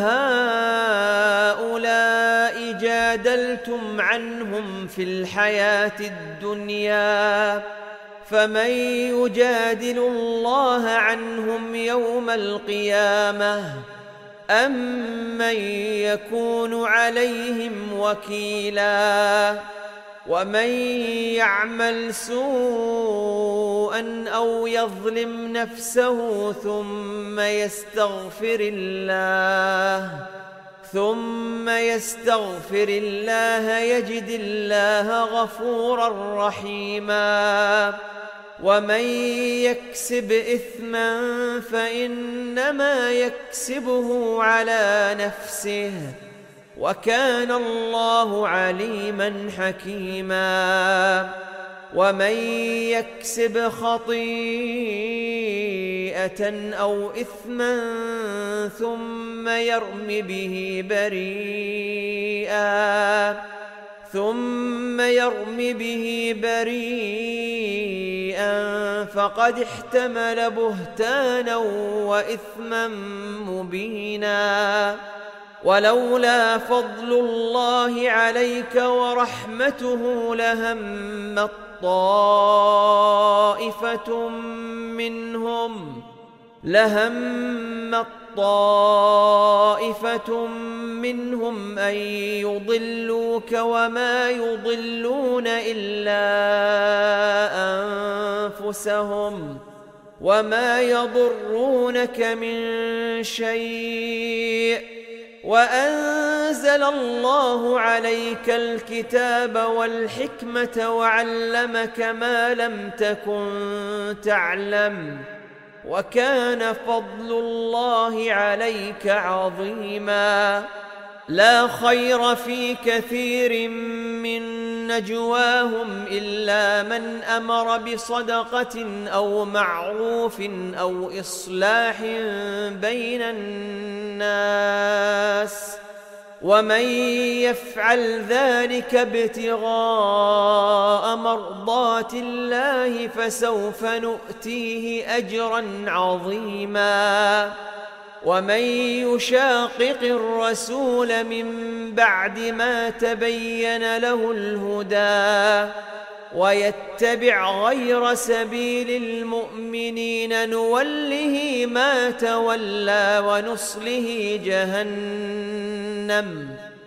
هؤلاء جادلتم عنهم في الحياة الدنيا فمن يجادل الله عنهم يوم القيامة أم من يكون عليهم وكيلا. ومن يعمل سوءا أو يظلم نفسه ثم يستغفر الله يجد الله غفورا رحيما. ومن يكسب إثما فإنما يكسبه على نفسه وكان الله عليما حكيما. ومن يكسب خطيئة أو إثما ثم يرم به بريئا فقد احتمل بهتانا وإثما مبينا. ولولا فضل الله عليك ورحمته لهمت طائفة منهم أن يضلوك وما يضلون إلا أنفسهم وما يضرونك من شيء، وأنزل الله عليك الكتاب والحكمة وعلمك ما لم تكن تعلم، وكان فضل الله عليك عظيما. لا خير في كثير من نجواهم إلا من أمر بصدقة أو معروف أو إصلاح بين الناس، ومن يفعل ذلك ابتغاء مرضات الله فسوف نؤتيه أجرا عظيما. ومن يشاقق الرسول من بعد ما تبين له الهدى ويتبع غير سبيل المؤمنين نوله ما تولى ونصله جهنم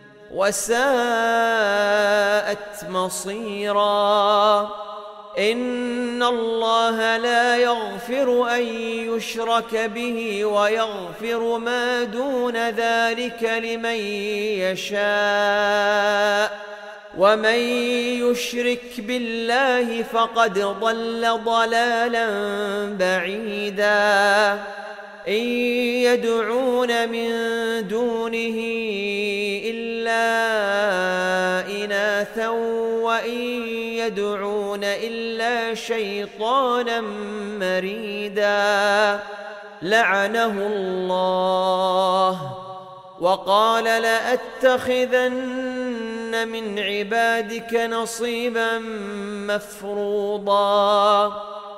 وساءت مصيرا. إن الله لا يغفر أن يشرك به ويغفر ما دون ذلك لمن يشاء، ومن يشرك بالله فقد ضل ضلالا بعيدا. إن يدعون من دونه إلا إناثا وإن يدعون إلا شيطانا مريدا لعنه الله وقال لأتخذن من عبادك نصيبا مفروضا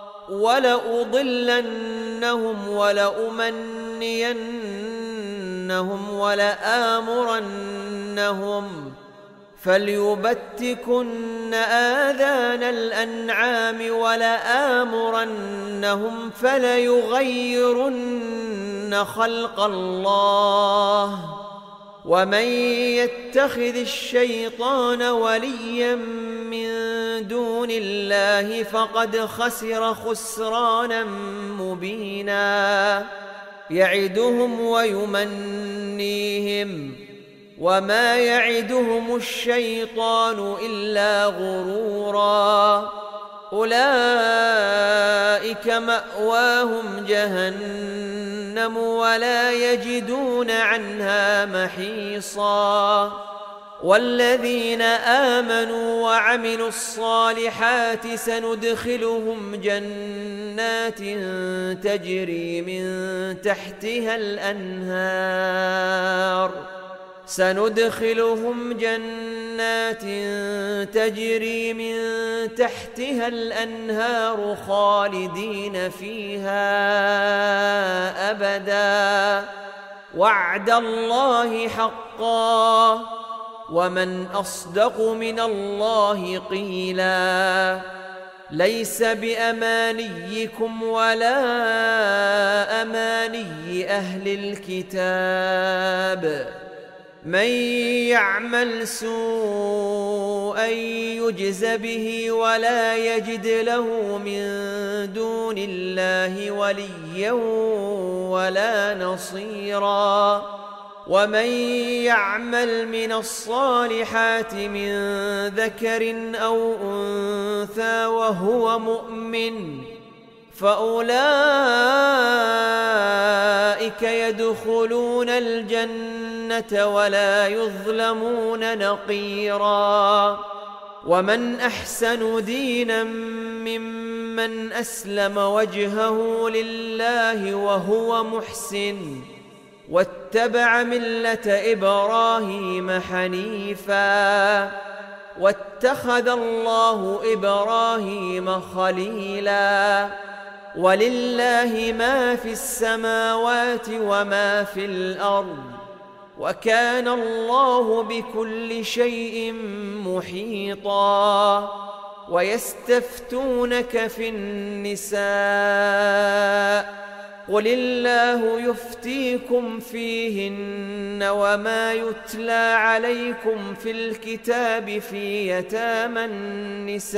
ولأضلنهم ولأمنينهم ولآمرنهم فليبتكن آذان الأنعام ولآمرنهم فليغيرن خلق الله. ومن يتخذ الشيطان وليا من دون الله فقد خسر خسرانا مبينا. يعدهم ويمنيهم وما يعدهم الشيطان إلا غرورا. أولئك مأواهم جهنم ولا يجدون عنها محيصا. والذين آمنوا وعملوا الصالحات سندخلهم جنات تجري من تحتها الأنهار خالدين فيها أبدا وعد الله حقا ومن أصدق من الله قيلا. ليس بأمانيكم ولا أماني أهل الكتاب من يعمل سوءا يجز به ولا يجد له من دون الله وليا ولا نصيرا. ومن يعمل من الصالحات من ذكر أو أنثى وهو مؤمن فأولئك يدخلون الجنة ولا يظلمون نقيرا. ومن أحسن دينا ممن أسلم وجهه لله وهو محسن واتبع ملة إبراهيم حنيفا واتخذ الله إبراهيم خليلا. ولله ما في السماوات وما في الأرض وكان الله بكل شيء محيطا. ويستفتونك في النساء قل الله يفتيكم فيهن وما يتلى عليكم في الكتاب في يتامى النساء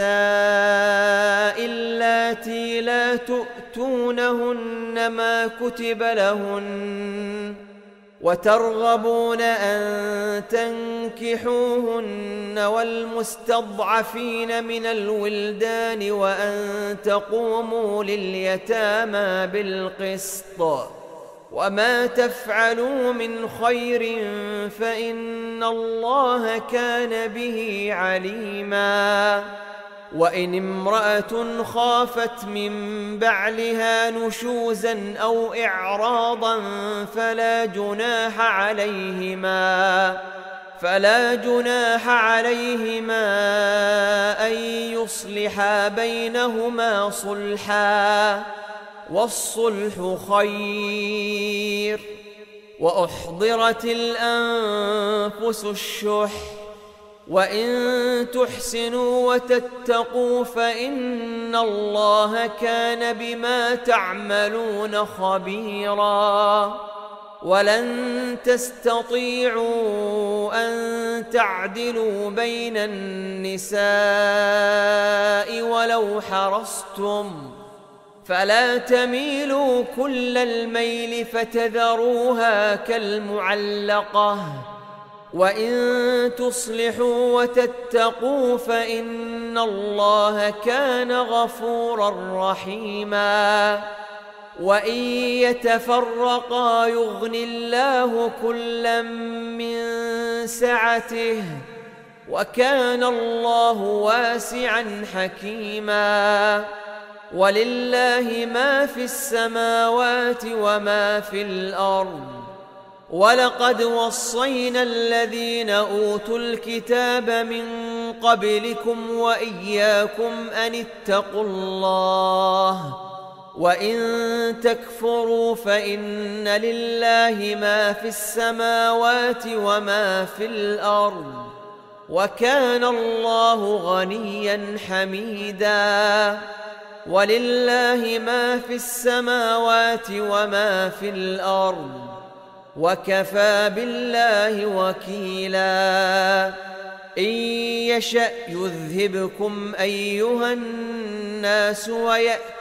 اللاتي لا تؤتونهن ما كتب لهن وترغبون أن تنكحوهن والمستضعفين من الولدان وأن تقوموا لليتامى بالقسط وما تفعلوا من خير فإن الله كان به عليما وإن امرأة خافت من بعلها نشوزا أو إعراضا فلا جناح عليهما أن يصلحا بينهما صلحا والصلح خير وأحضرت الأنفس الشح وإن تحسنوا وتتقوا فإن الله كان بما تعملون خبيرا ولن تستطيعوا أن تعدلوا بين النساء ولو حرصتم فلا تميلوا كل الميل فتذروها كالمعلقة وإن تصلحوا وتتقوا فإن الله كان غفورا رحيما وإن يتفرقا يغن الله كلا من سعته وكان الله واسعا حكيما ولله ما في السماوات وما في الأرض ولقد وصينا الذين أوتوا الكتاب من قبلكم وإياكم أن اتقوا الله وإن تكفروا فإن لله ما في السماوات وما في الأرض وكان الله غنيا حميدا ولله ما في السماوات وما في الأرض وكفى بالله وكيلا إن يشأ يذهبكم أيها الناس ويأت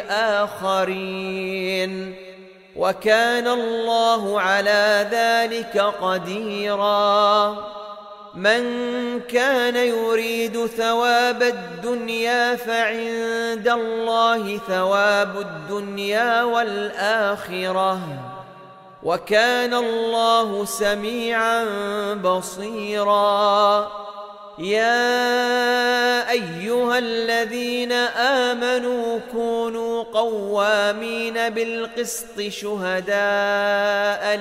بآخرين وكان الله على ذلك قديرا من كان يريد ثواب الدنيا فعند الله ثواب الدنيا والآخرة وكان الله سميعا بصيرا يا أيها الذين آمنوا كونوا قوامين بالقسط شهداء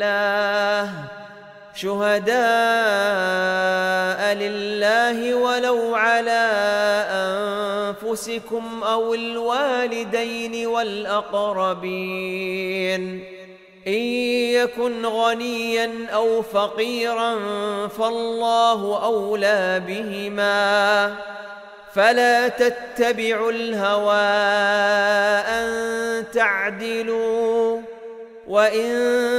لله ولو على أنفسكم أو الوالدين والأقربين إن يكن غنيا أو فقيرا فالله أولى بهما فلا تتبعوا الهوى أن تعدلوا وإن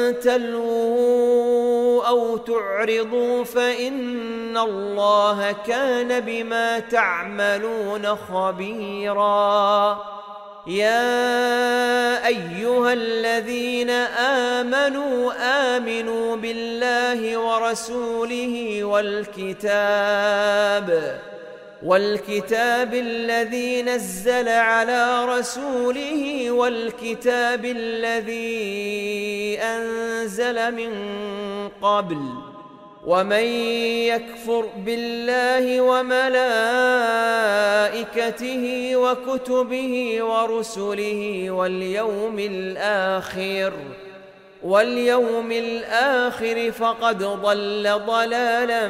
تلووا أو تعرضوا فإن الله كان بما تعملون خبيرا يا أيها الذين آمنوا بالله ورسوله والكتاب الذي نزل على رسوله والكتاب الذي أنزل من قبل ومن يكفر بالله وملائكته وكتبه ورسله واليوم الآخر فقد ضل ضلالا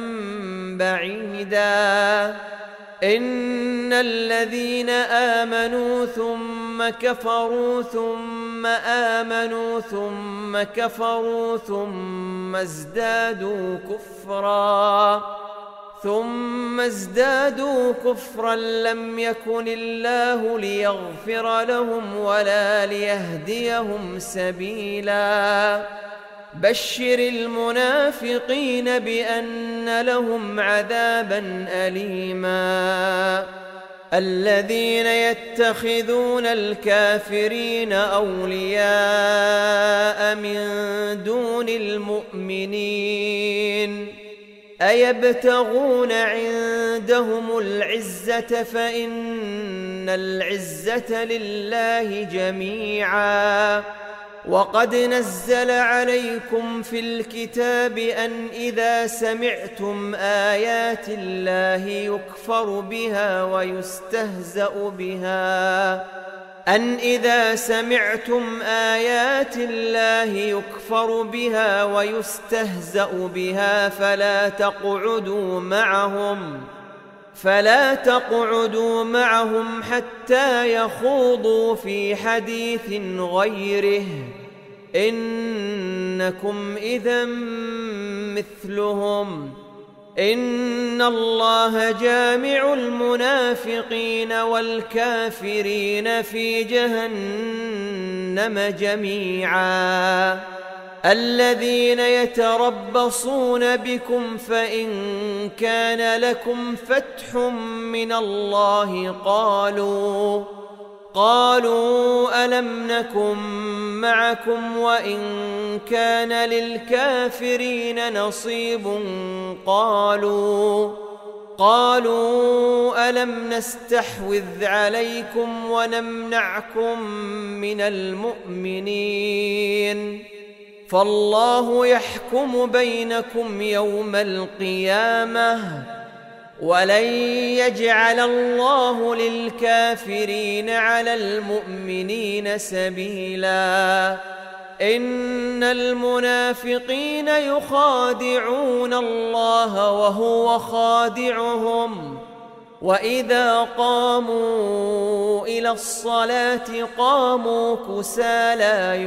بعيدا إن الذين آمنوا ثم كفروا ثم آمنوا ثم كفروا ثم ازدادوا كفرا ثم ازدادوا كفرا لم يكن الله ليغفر لهم ولا ليهديهم سبيلا بشر المنافقين بأن لهم عذابا أليما الذين يتخذون الكافرين أولياء من دون المؤمنين أيبتغون عندهم العزة فإن العزة لله جميعا وقد نزل عليكم في الكتاب أن إذا سمعتم آيات الله يكفر بها ويستهزأ بها فلا تقعدوا معهم حتى يخوضوا في حديث غيره إنكم إذا مثلهم إن الله جامع المنافقين والكافرين في جهنم جميعا الذين يتربصون بكم فإن كان لكم فتح من الله قالوا ألم نكن معكم وإن كان للكافرين نصيب قالوا ألم نستحوذ عليكم ونمنعكم من المؤمنين فالله يحكم بينكم يوم القيامة ولن يجعل الله للكافرين على المؤمنين سبيلا إن المنافقين يخادعون الله وهو خادعهم وإذا قاموا إلى الصلاة قاموا كسالى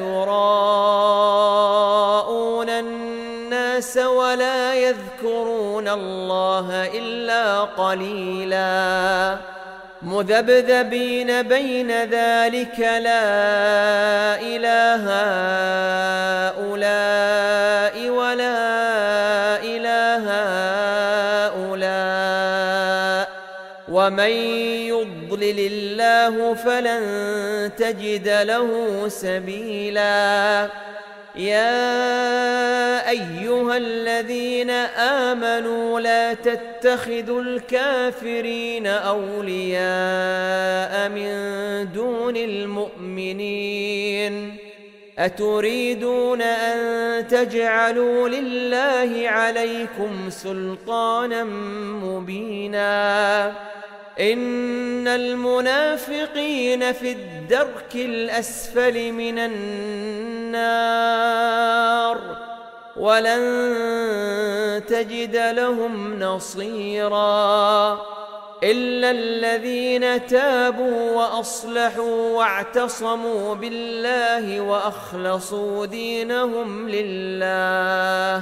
يراءون الناس ولا يذكرون الله إلا قليلا مذبذبين بين ذلك لا إله هؤلاء ولا إله هؤلاء ومن يضلل الله فلن تجد له سبيلا يا أيها الذين آمنوا لا تتخذوا الكافرين أولياء من دون المؤمنين أتريدون أن تجعلوا لله عليكم سلطانا مبينا إن المنافقين في الدرك الأسفل من النار ولن تجد لهم نصيرا إلا الذين تابوا وأصلحوا واعتصموا بالله وأخلصوا دينهم لله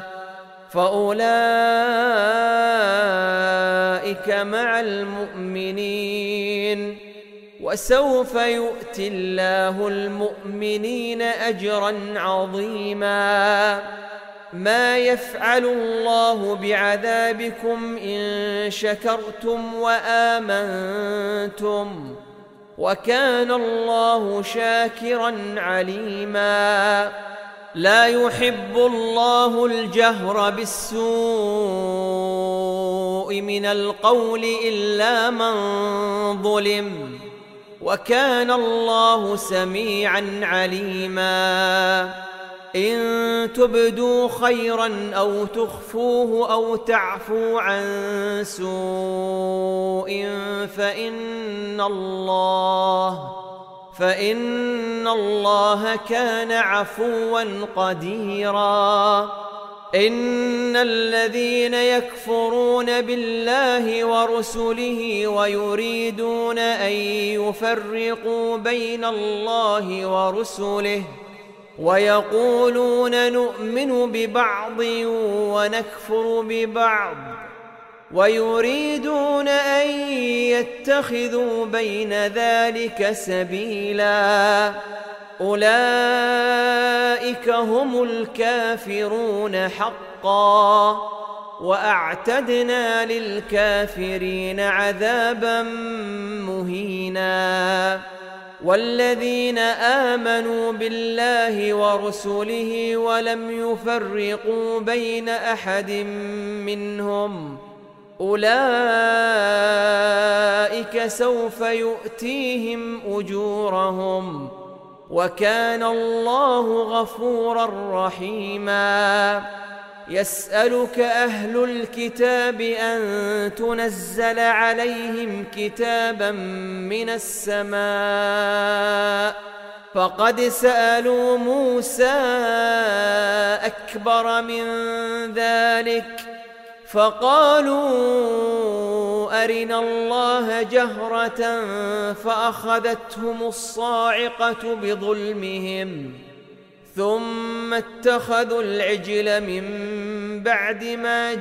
فأولئك مع المؤمنين وسوف يؤتي الله المؤمنين أجرا عظيما ما يفعل الله بعذابكم إن شكرتم وآمنتم وكان الله شاكرا عليما لا يحب الله الجهر بالسوء من القول إلا من ظلم وكان الله سميعا عليما إن تبدوا خيرا أو تخفوه أو تعفوا عن سوء فإن الله كان عفوا قديرا إن الذين يكفرون بالله ورسله ويريدون أن يفرقوا بين الله ورسله ويقولون نؤمن ببعض ونكفر ببعض ويريدون أن يتخذوا بين ذلك سبيلا أولئك هم الكافرون حقا وأعتدنا للكافرين عذابا مهينا والذين آمنوا بالله ورسله ولم يفرقوا بين أحد منهم أولئك سوف يؤتيهم أجورهم وكان الله غفورا رحيما يسألك أهل الكتاب أن تنزل عليهم كتابا من السماء فقد سألوا موسى أكبر من ذلك فقالوا أرنا الله جهرة فأخذتهم الصاعقة بظلمهم ثم اتخذوا العجل من بعد ما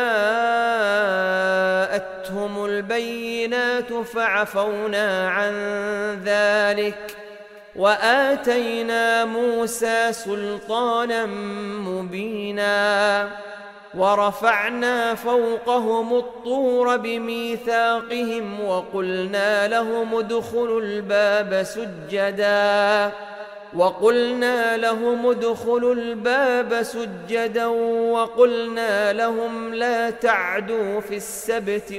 جاءتهم البينات فعفونا عن ذلك وآتينا موسى سلطانا مبينا ورفعنا فوقهم الطور بميثاقهم وقلنا لهم ادخلوا الباب سجدا وقلنا لهم لا تعدوا في السبت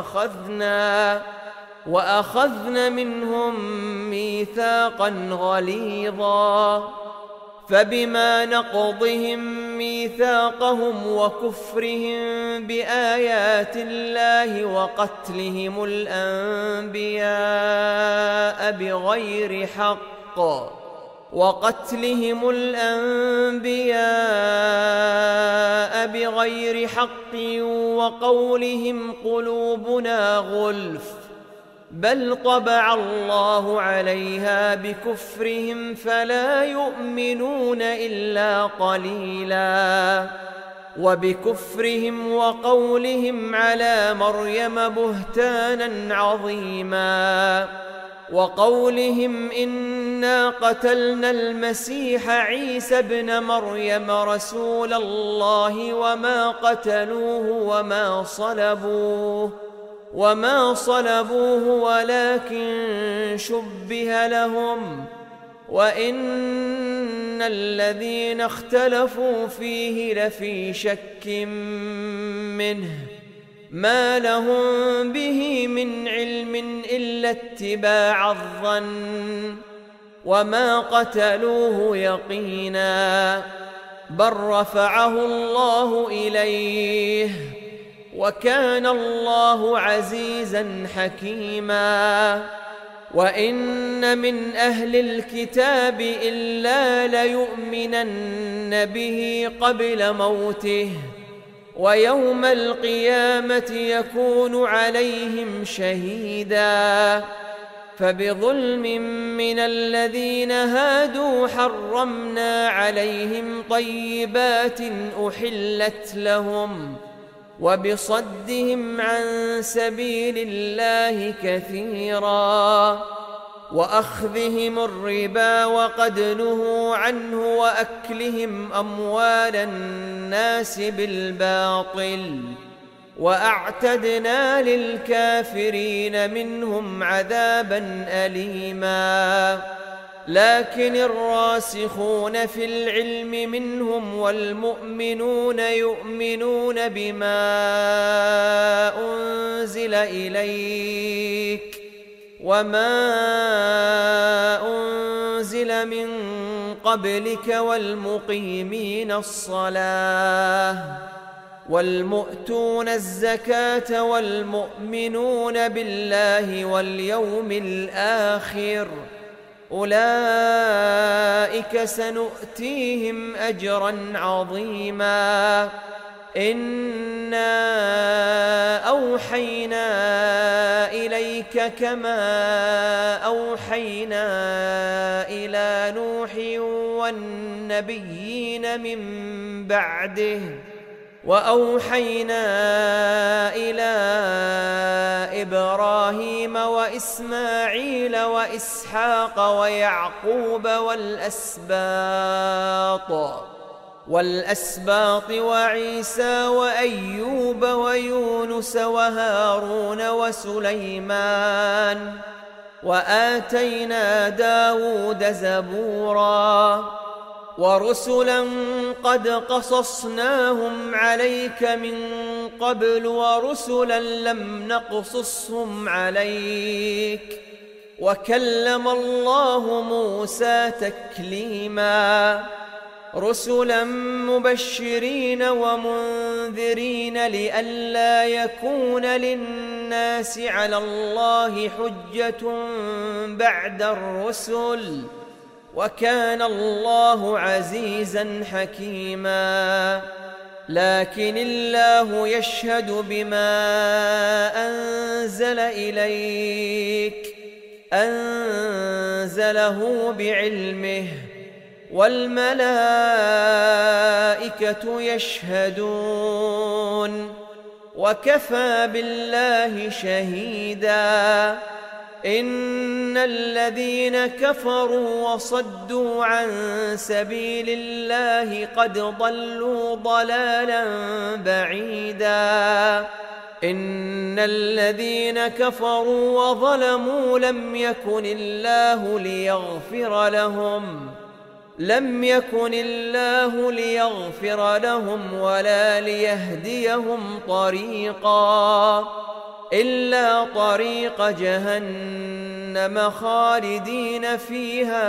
وأخذنا منهم ميثاقا غليظا فبما نقضهم ميثاقهم وكفرهم بآيات الله وقتلهم الأنبياء بغير حق وقولهم قلوبنا غلف بل طبع الله عليها بكفرهم فلا يؤمنون إلا قليلا وبكفرهم وقولهم على مريم بهتانا عظيما وقولهم إنا قتلنا المسيح عيسى ابن مريم رسول الله وما قتلوه وما صلبوه ولكن شبه لهم وإن الذين اختلفوا فيه لفي شك منه ما لهم به من علم إلا اتباع الظن وما قتلوه يقينا بل رفعه الله إليه وكان الله عزيزا حكيما وإن من أهل الكتاب إلا ليؤمنن به قبل موته ويوم القيامة يكون عليهم شهيدا فبظلم من الذين هادوا حرمنا عليهم طيبات أحلت لهم وبصدهم عن سبيل الله كثيرا وأخذهم الربا وقد نهوا عنه وأكلهم أموال الناس بالباطل وأعتدنا للكافرين منهم عذابا أليما لكن الراسخون في العلم منهم والمؤمنون يؤمنون بما أنزل إليك وما أنزل من قبلك والمقيمين الصلاة والمؤتون الزكاة والمؤمنون بالله واليوم الآخر أولئك سنؤتيهم أجرا عظيما إنا أوحينا إليك كما أوحينا إلى نوح والنبيين من بعده وأوحينا إلى إبراهيم وإسماعيل وإسحاق ويعقوب والأسباط وعيسى وأيوب ويونس وهارون وسليمان وآتينا داود زبورا ورسلا قد قصصناهم عليك من قبل ورسلا لم نقصصهم عليك وكلم الله موسى تكليما رسلا مبشرين ومنذرين لئلا يكون للناس على الله حجة بعد الرسل وكان الله عزيزا حكيما لكن الله يشهد بما أنزل إليك أنزله بعلمه والملائكة يشهدون وكفى بالله شهيدا إن الذين كفروا وصدوا عن سبيل الله قد ضلوا ضلالا بعيدا إن الذين كفروا وظلموا لم يكن الله ليغفر لهم ولا ليهديهم طريقا إلا طريق جهنم خالدين فيها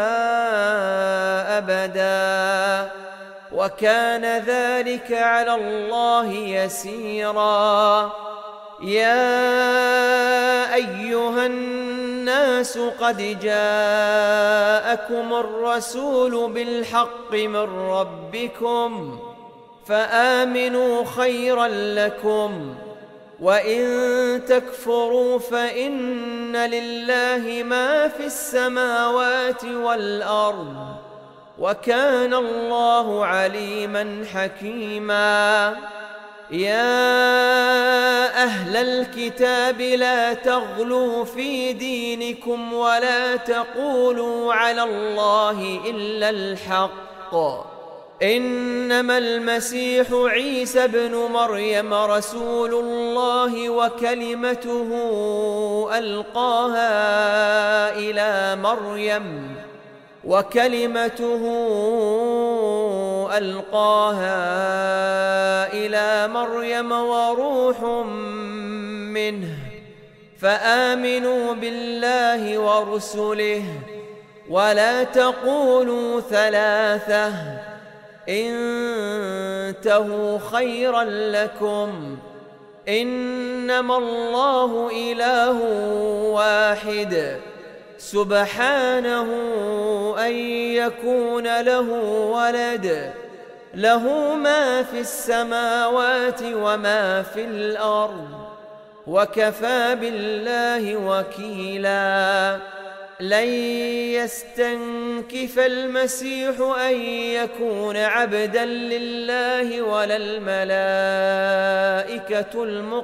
أبدا وكان ذلك على الله يسيرا يا أيها الناس قد جاءكم الرسول بالحق من ربكم فآمنوا خيرا لكم وإن تكفروا فإن لله ما في السماوات والأرض وكان الله عليما حكيما يا أهل الكتاب لا تغلوا في دينكم ولا تقولوا على الله إلا الحق إنما المسيح عيسى بن مريم رسول الله وكلمته ألقاها إلى مريم وروح منه فآمنوا بالله ورسله ولا تقولوا ثلاثة انتهوا خيرا لكم إنما الله إله واحد سبحانه أن يكون له ولد له ما في السماوات وما في الأرض وكفى بالله وكيلا لن يستنكف المسيح أن يكون عبدا لله ولا الملائكة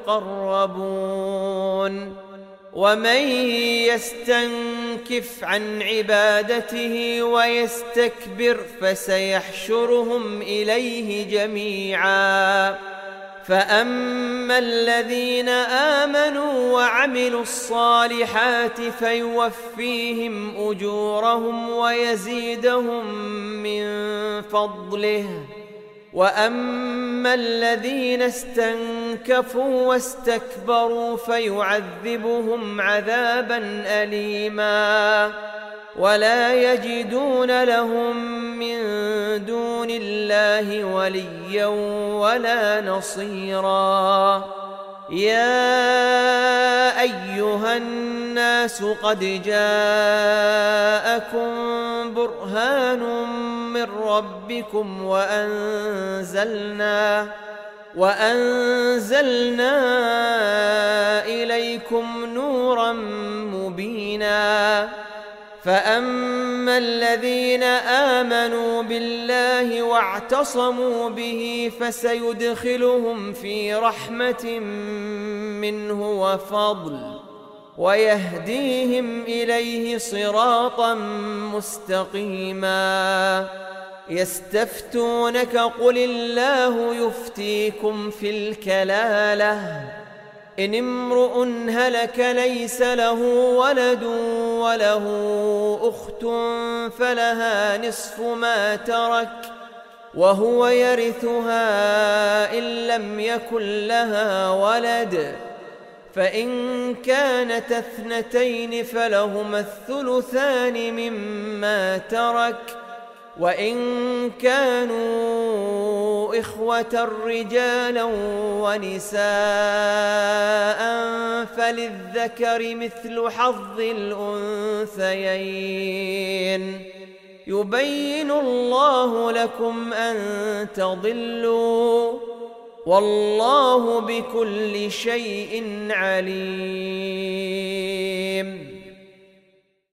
المقربون ومن يستنكف عن عبادته ويستكبر فسيحشرهم إليه جميعا فأما الذين آمنوا وعملوا الصالحات فيوفيهم أجورهم ويزيدهم من فضله وأما الذين استنكفوا واستكبروا فيعذبهم عذابا أليما ولا يجدون لهم من دون الله وليا ولا نصيرا يا أيها الناس قد جاءكم برهان من ربكم وأنزلنا إليكم نورا مبينا فأما الذين آمنوا بالله واعتصموا به فسيدخلهم في رحمة منه وفضل ويهديهم إليه صراطا مستقيما. يستفتونك قل الله يفتيكم في الكلالة إن امرؤ هلك ليس له ولد وله أخت فلها نصف ما ترك وهو يرثها إن لم يكن لها ولد، فإن كانت اثنتين فلهما الثلثان مما ترك، وإن كانوا إخوة رجالا ونساء فللذكر مثل حظ الأنثيين. يبين الله لكم أن تضلوا والله بكل شيء عليم.